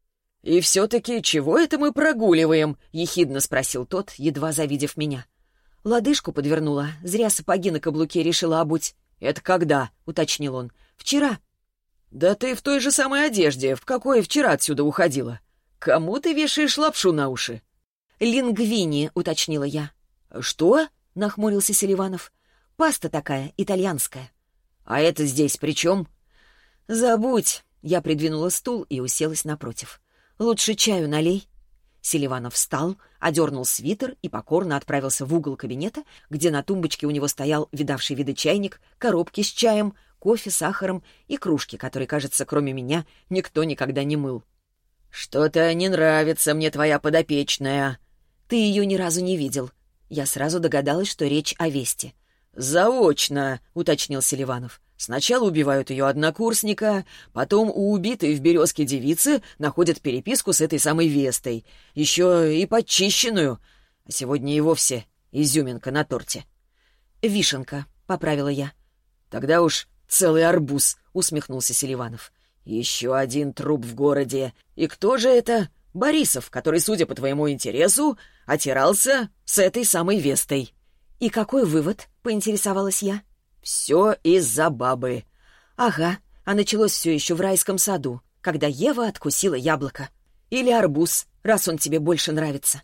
«И все-таки чего это мы прогуливаем?» — ехидно спросил тот, едва завидев меня. «Лодыжку подвернула, зря сапоги на каблуке решила обуть». «Это когда?» — уточнил он. «Вчера». «Да ты в той же самой одежде, в какой вчера отсюда уходила. Кому ты вешаешь лапшу на уши?» «Лингвини», — уточнила я. «Что?» — нахмурился Селиванов. «Паста такая, итальянская». «А это здесь при чем?» «Забудь». Я придвинула стул и уселась напротив. «Лучше чаю налей». Селиванов встал, одернул свитер и покорно отправился в угол кабинета, где на тумбочке у него стоял видавший виды чайник, коробки с чаем, кофе, сахаром и кружки, которые, кажется, кроме меня, никто никогда не мыл. «Что-то не нравится мне твоя подопечная». «Ты ее ни разу не видел». Я сразу догадалась, что речь о Весте. «Заочно», — уточнил Селиванов. «Сначала убивают ее однокурсника, потом у убитой в «Березке» девицы находят переписку с этой самой Вестой, еще и подчищенную, а сегодня и вовсе изюминка на торте». «Вишенка», — поправила я. «Тогда уж целый арбуз», — усмехнулся Селиванов. «Еще один труп в городе. И кто же это? Борисов, который, судя по твоему интересу, отирался с этой самой Вестой». «И какой вывод?» — поинтересовалась я. «Все из-за бабы». «Ага, а началось все еще в райском саду, когда Ева откусила яблоко. Или арбуз, раз он тебе больше нравится».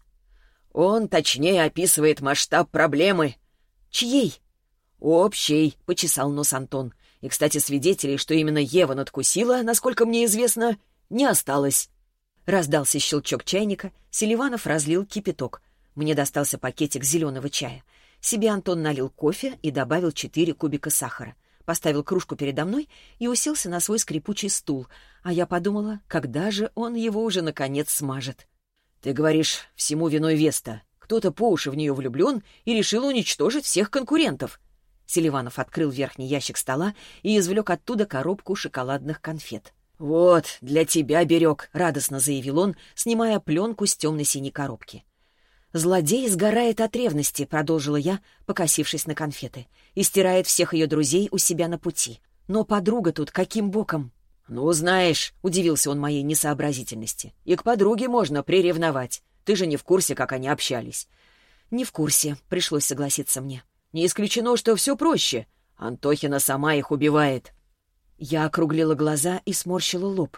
«Он точнее описывает масштаб проблемы». «Чьей?» «Общей», — почесал нос Антон. «И, кстати, свидетелей, что именно Ева надкусила, насколько мне известно, не осталось». Раздался щелчок чайника, Селиванов разлил кипяток. Мне достался пакетик зеленого чая. Себе Антон налил кофе и добавил четыре кубика сахара. Поставил кружку передо мной и уселся на свой скрипучий стул, а я подумала, когда же он его уже наконец смажет. «Ты говоришь, всему виной Веста. Кто-то по уши в нее влюблен и решил уничтожить всех конкурентов». Селиванов открыл верхний ящик стола и извлек оттуда коробку шоколадных конфет. «Вот, для тебя берег», — радостно заявил он, снимая пленку с темно-синей коробки. «Злодей сгорает от ревности», — продолжила я, покосившись на конфеты, «и стирает всех ее друзей у себя на пути. Но подруга тут каким боком?» «Ну, знаешь», — удивился он моей несообразительности, «и к подруге можно приревновать. Ты же не в курсе, как они общались». «Не в курсе», — пришлось согласиться мне. «Не исключено, что все проще. Антохина сама их убивает». Я округлила глаза и сморщила лоб.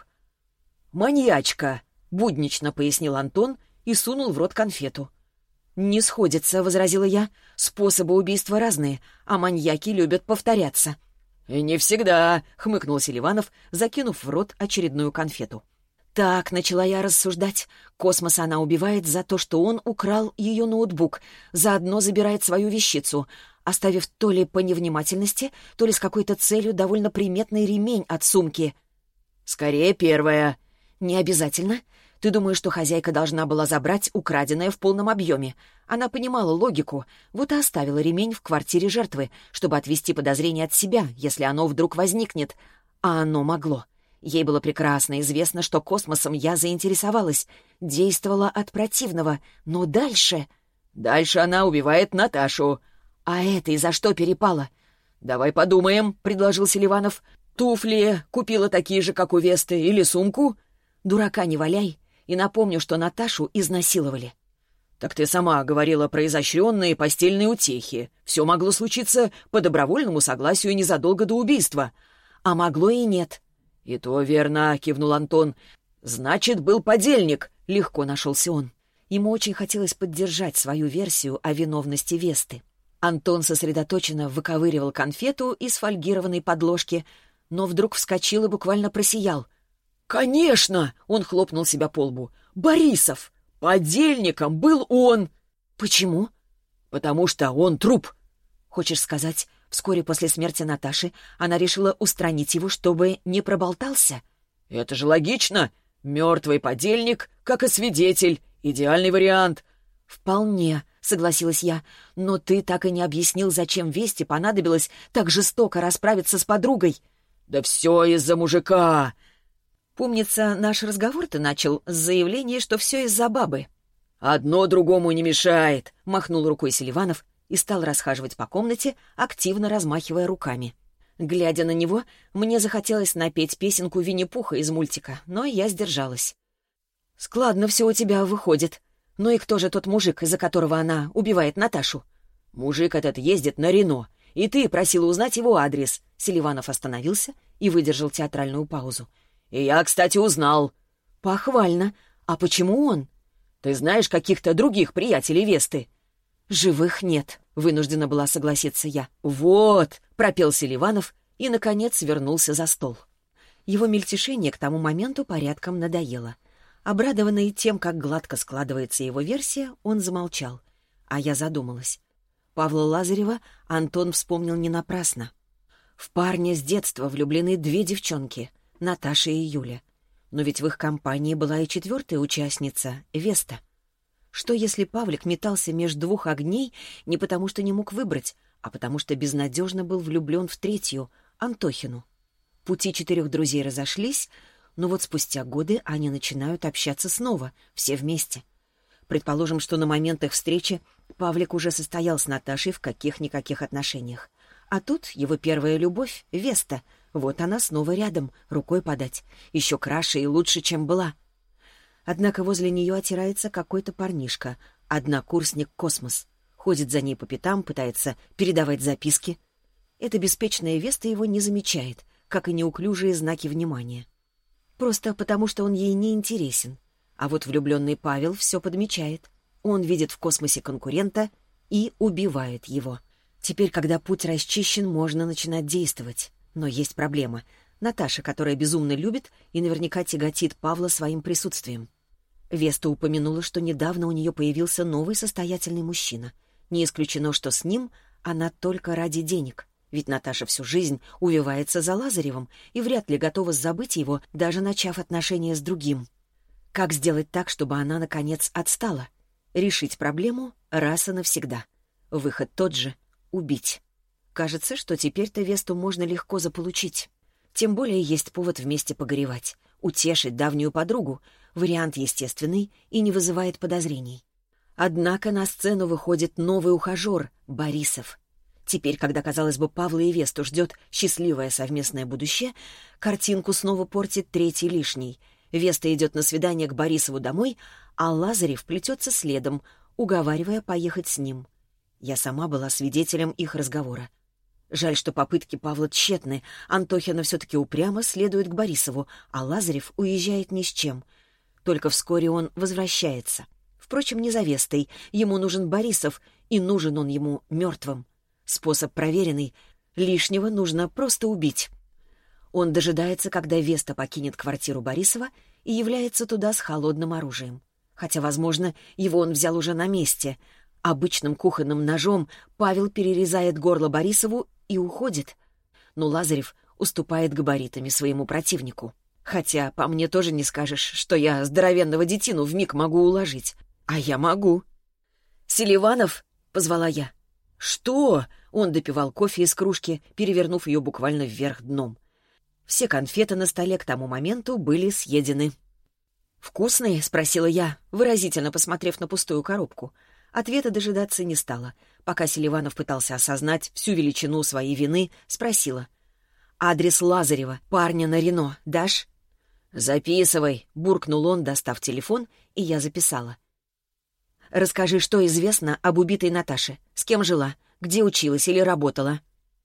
«Маньячка», — буднично пояснил Антон и сунул в рот конфету. «Не сходится», — возразила я. «Способы убийства разные, а маньяки любят повторяться». «И не всегда», — хмыкнул Селиванов, закинув в рот очередную конфету. «Так», — начала я рассуждать, — «Космоса она убивает за то, что он украл ее ноутбук, заодно забирает свою вещицу, оставив то ли по невнимательности, то ли с какой-то целью довольно приметный ремень от сумки». «Скорее первое». «Не обязательно. Ты думаешь, что хозяйка должна была забрать украденное в полном объеме. Она понимала логику, вот и оставила ремень в квартире жертвы, чтобы отвести подозрение от себя, если оно вдруг возникнет. А оно могло. Ей было прекрасно известно, что космосом я заинтересовалась, действовала от противного, но дальше... Дальше она убивает Наташу. А это из-за что перепало? «Давай подумаем», — предложил Селиванов. «Туфли купила такие же, как у Весты, или сумку?» «Дурака не валяй, и напомню, что Наташу изнасиловали». «Так ты сама говорила про изощренные постельные утехи. Все могло случиться по добровольному согласию незадолго до убийства». «А могло и нет». «И то верно», — кивнул Антон. «Значит, был подельник», — легко нашелся он. Ему очень хотелось поддержать свою версию о виновности Весты. Антон сосредоточенно выковыривал конфету из фольгированной подложки, но вдруг вскочил и буквально просиял. «Конечно!» — он хлопнул себя по лбу. «Борисов! Подельником был он!» «Почему?» «Потому что он труп!» «Хочешь сказать, вскоре после смерти Наташи она решила устранить его, чтобы не проболтался?» «Это же логично! Мертвый подельник, как и свидетель. Идеальный вариант». «Вполне», — согласилась я. «Но ты так и не объяснил, зачем Весте понадобилось так жестоко расправиться с подругой». «Да все из-за мужика!» «Помнится, наш разговор-то начал с заявления, что все из-за бабы». «Одно другому не мешает», — махнул рукой Селиванов и стал расхаживать по комнате, активно размахивая руками. Глядя на него, мне захотелось напеть песенку Винни-Пуха из мультика, но я сдержалась. «Складно все у тебя выходит. Ну и кто же тот мужик, из-за которого она убивает Наташу?» «Мужик этот ездит на Рено, и ты просила узнать его адрес». Селиванов остановился и выдержал театральную паузу. «И я, кстати, узнал». «Похвально. А почему он?» «Ты знаешь каких-то других приятелей Весты?» «Живых нет», — вынуждена была согласиться я. «Вот», — пропел Селиванов и, наконец, вернулся за стол. Его мельтешение к тому моменту порядком надоело. Обрадованный тем, как гладко складывается его версия, он замолчал. А я задумалась. Павла Лазарева Антон вспомнил не напрасно. В парня с детства влюблены две девчонки — Наташа и Юля. Но ведь в их компании была и четвертая участница — Веста. Что если Павлик метался между двух огней не потому, что не мог выбрать, а потому что безнадежно был влюблен в третью — Антохину? Пути четырех друзей разошлись, но вот спустя годы они начинают общаться снова, все вместе. Предположим, что на момент их встречи Павлик уже состоял с Наташей в каких-никаких отношениях. А тут его первая любовь — Веста. Вот она снова рядом, рукой подать. Еще краше и лучше, чем была. Однако возле нее отирается какой-то парнишка, однокурсник Космос. Ходит за ней по пятам, пытается передавать записки. Эта беспечная Веста его не замечает, как и неуклюжие знаки внимания. Просто потому, что он ей не интересен. А вот влюбленный Павел все подмечает. Он видит в Космосе конкурента и убивает его. Теперь, когда путь расчищен, можно начинать действовать. Но есть проблема. Наташа, которая безумно любит и наверняка тяготит Павла своим присутствием. Веста упомянула, что недавно у нее появился новый состоятельный мужчина. Не исключено, что с ним она только ради денег. Ведь Наташа всю жизнь увивается за Лазаревым и вряд ли готова забыть его, даже начав отношения с другим. Как сделать так, чтобы она, наконец, отстала? Решить проблему раз и навсегда. Выход тот же — убить. Кажется, что теперь-то Весту можно легко заполучить. Тем более есть повод вместе погоревать, утешить давнюю подругу. Вариант естественный и не вызывает подозрений. Однако на сцену выходит новый ухажер — Борисов. Теперь, когда, казалось бы, Павла и Весту ждет счастливое совместное будущее, картинку снова портит третий лишний. Веста идет на свидание к Борисову домой, а Лазарев плетется следом, уговаривая поехать с ним. Я сама была свидетелем их разговора. Жаль, что попытки Павла тщетны. Антохина все-таки упрямо следует к Борисову, а Лазарев уезжает ни с чем. Только вскоре он возвращается. Впрочем, не за Вестой. Ему нужен Борисов, и нужен он ему мертвым. Способ проверенный. Лишнего нужно просто убить. Он дожидается, когда Веста покинет квартиру Борисова и является туда с холодным оружием. Хотя, возможно, его он взял уже на месте. Обычным кухонным ножом Павел перерезает горло Борисову и уходит. Но Лазарев уступает габаритами своему противнику. Хотя по мне тоже не скажешь, что я здоровенного детину вмиг могу уложить. А я могу. «Селиванов!» — позвала я. «Что?» — он допивал кофе из кружки, перевернув ее буквально вверх дном. Все конфеты на столе к тому моменту были съедены. «Вкусные?» — спросила я, выразительно посмотрев на пустую коробку. Ответа дожидаться не стала. Пока Селиванов пытался осознать всю величину своей вины, спросила. «Адрес Лазарева, парня на Рено, дашь?» «Записывай», — буркнул он, достав телефон, и я записала. «Расскажи, что известно об убитой Наташе. С кем жила? Где училась или работала?»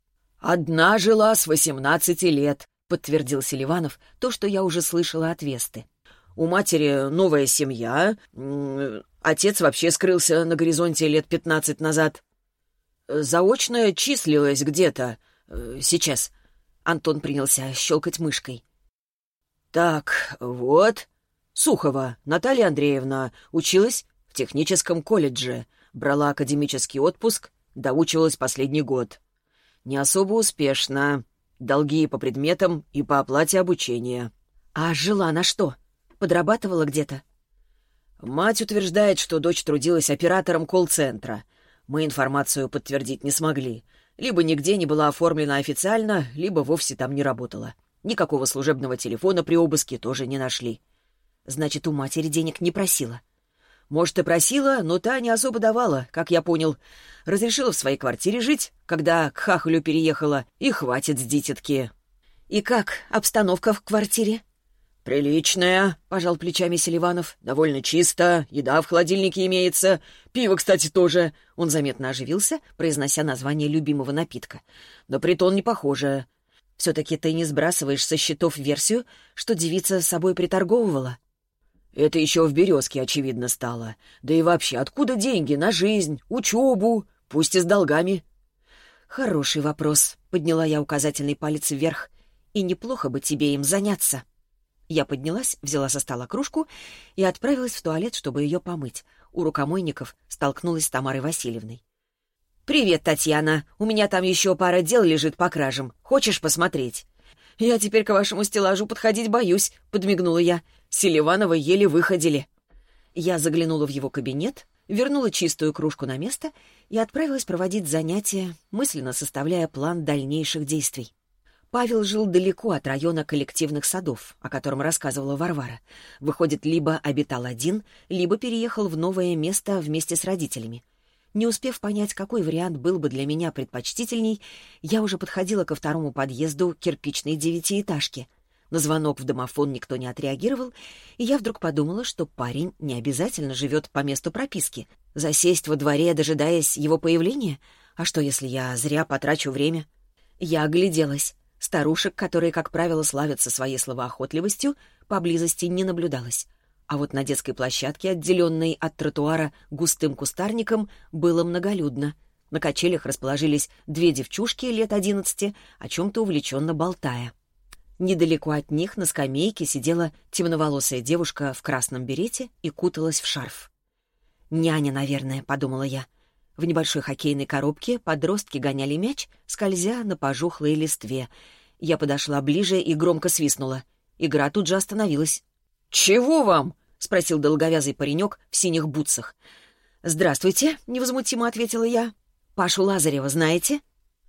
«Одна жила с восемнадцати лет», — подтвердил Селиванов то, что я уже слышала от Весты. «У матери новая семья. Отец вообще скрылся на горизонте лет пятнадцать назад. Заочно числилась где-то. Сейчас». Антон принялся щелкать мышкой. «Так, вот. Сухова Наталья Андреевна училась в техническом колледже, брала академический отпуск, доучивалась последний год. Не особо успешно. Долги по предметам и по оплате обучения». «А жила на что? Подрабатывала где-то?» «Мать утверждает, что дочь трудилась оператором колл-центра. Мы информацию подтвердить не смогли. Либо нигде не была оформлена официально, либо вовсе там не работала. Никакого служебного телефона при обыске тоже не нашли». «Значит, у матери денег не просила?» «Может, и просила, но та не особо давала, как я понял. Разрешила в своей квартире жить, когда к хахалю переехала, и хватит с дитятки». «И как обстановка в квартире?» «Приличная», — пожал плечами Селиванов. «Довольно чисто, еда в холодильнике имеется. Пиво, кстати, тоже». Он заметно оживился, произнося название любимого напитка. «На притон не похоже». «Все-таки ты не сбрасываешь со счетов версию, что девица с собой приторговывала?» «Это еще в «Березке» очевидно стало. Да и вообще, откуда деньги на жизнь, учебу, пусть и с долгами?» «Хороший вопрос», — подняла я указательный палец вверх. «И неплохо бы тебе им заняться». Я поднялась, взяла со стола кружку и отправилась в туалет, чтобы ее помыть. У рукомойников столкнулась с Тамарой Васильевной. «Привет, Татьяна. У меня там еще пара дел лежит по кражам. Хочешь посмотреть?» «Я теперь к вашему стеллажу подходить боюсь», — подмигнула я. «Селиванова еле выходили». Я заглянула в его кабинет, вернула чистую кружку на место и отправилась проводить занятия, мысленно составляя план дальнейших действий. Павел жил далеко от района коллективных садов, о котором рассказывала Варвара. Выходит, либо обитал один, либо переехал в новое место вместе с родителями. Не успев понять, какой вариант был бы для меня предпочтительней, я уже подходила ко второму подъезду кирпичной девятиэтажки. На звонок в домофон никто не отреагировал, и я вдруг подумала, что парень не обязательно живет по месту прописки. Засесть во дворе, дожидаясь его появления? А что, если я зря потрачу время? Я огляделась. Старушек, которые, как правило, славятся своей словоохотливостью, поблизости не наблюдалось. А вот на детской площадке, отделенной от тротуара густым кустарником, было многолюдно. На качелях расположились две девчушки лет одиннадцати, о чем-то увлеченно болтая. Недалеко от них на скамейке сидела темноволосая девушка в красном берете и куталась в шарф. «Няня, наверное», — подумала я. В небольшой хоккейной коробке подростки гоняли мяч, скользя на пожухлой листве. Я подошла ближе и громко свистнула. Игра тут же остановилась. «Чего вам?» — спросил долговязый паренек в синих бутсах. «Здравствуйте», — невозмутимо ответила я. «Пашу Лазарева знаете?»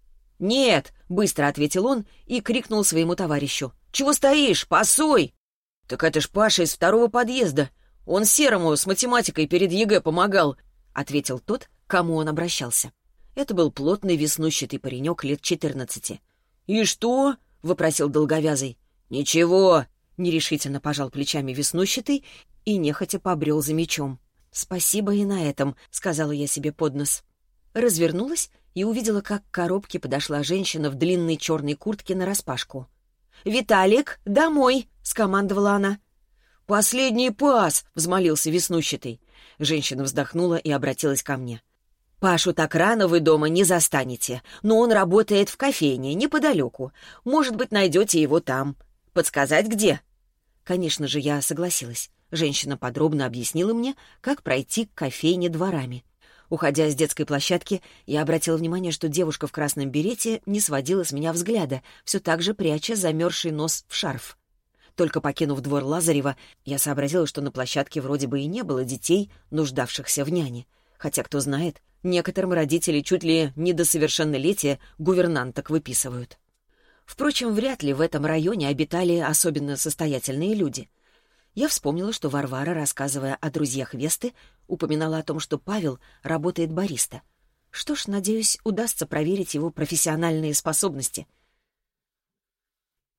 «Нет», — быстро ответил он и крикнул своему товарищу. «Чего стоишь? Пасуй!» «Так это ж Паша из второго подъезда. Он Серому с математикой перед ЕГЭ помогал», — ответил тот, к кому он обращался. Это был плотный веснущатый паренек лет четырнадцати. «И что?» — вопросил долговязый. «Ничего», — нерешительно пожал плечами веснущатый и нехотя побрел за мечом. «Спасибо и на этом», — сказала я себе под нос. Развернулась и увидела, как к коробке подошла женщина в длинной черной куртке нараспашку. «Виталик, домой!» — скомандовала она. «Последний пас!» — взмолился веснущатый. Женщина вздохнула и обратилась ко мне. «Пашу так рано вы дома не застанете, но он работает в кофейне неподалеку. Может быть, найдете его там. Подсказать, где?» Конечно же, я согласилась. Женщина подробно объяснила мне, как пройти к кофейне дворами. Уходя с детской площадки, я обратила внимание, что девушка в красном берете не сводила с меня взгляда, все так же пряча замерзший нос в шарф. Только покинув двор Лазарева, я сообразила, что на площадке вроде бы и не было детей, нуждавшихся в няне. Хотя, кто знает, некоторым родители чуть ли не до совершеннолетия гувернанток выписывают. Впрочем, вряд ли в этом районе обитали особенно состоятельные люди. Я вспомнила, что Варвара, рассказывая о друзьях Весты, упоминала о том, что Павел работает бариста. Что ж, надеюсь, удастся проверить его профессиональные способности —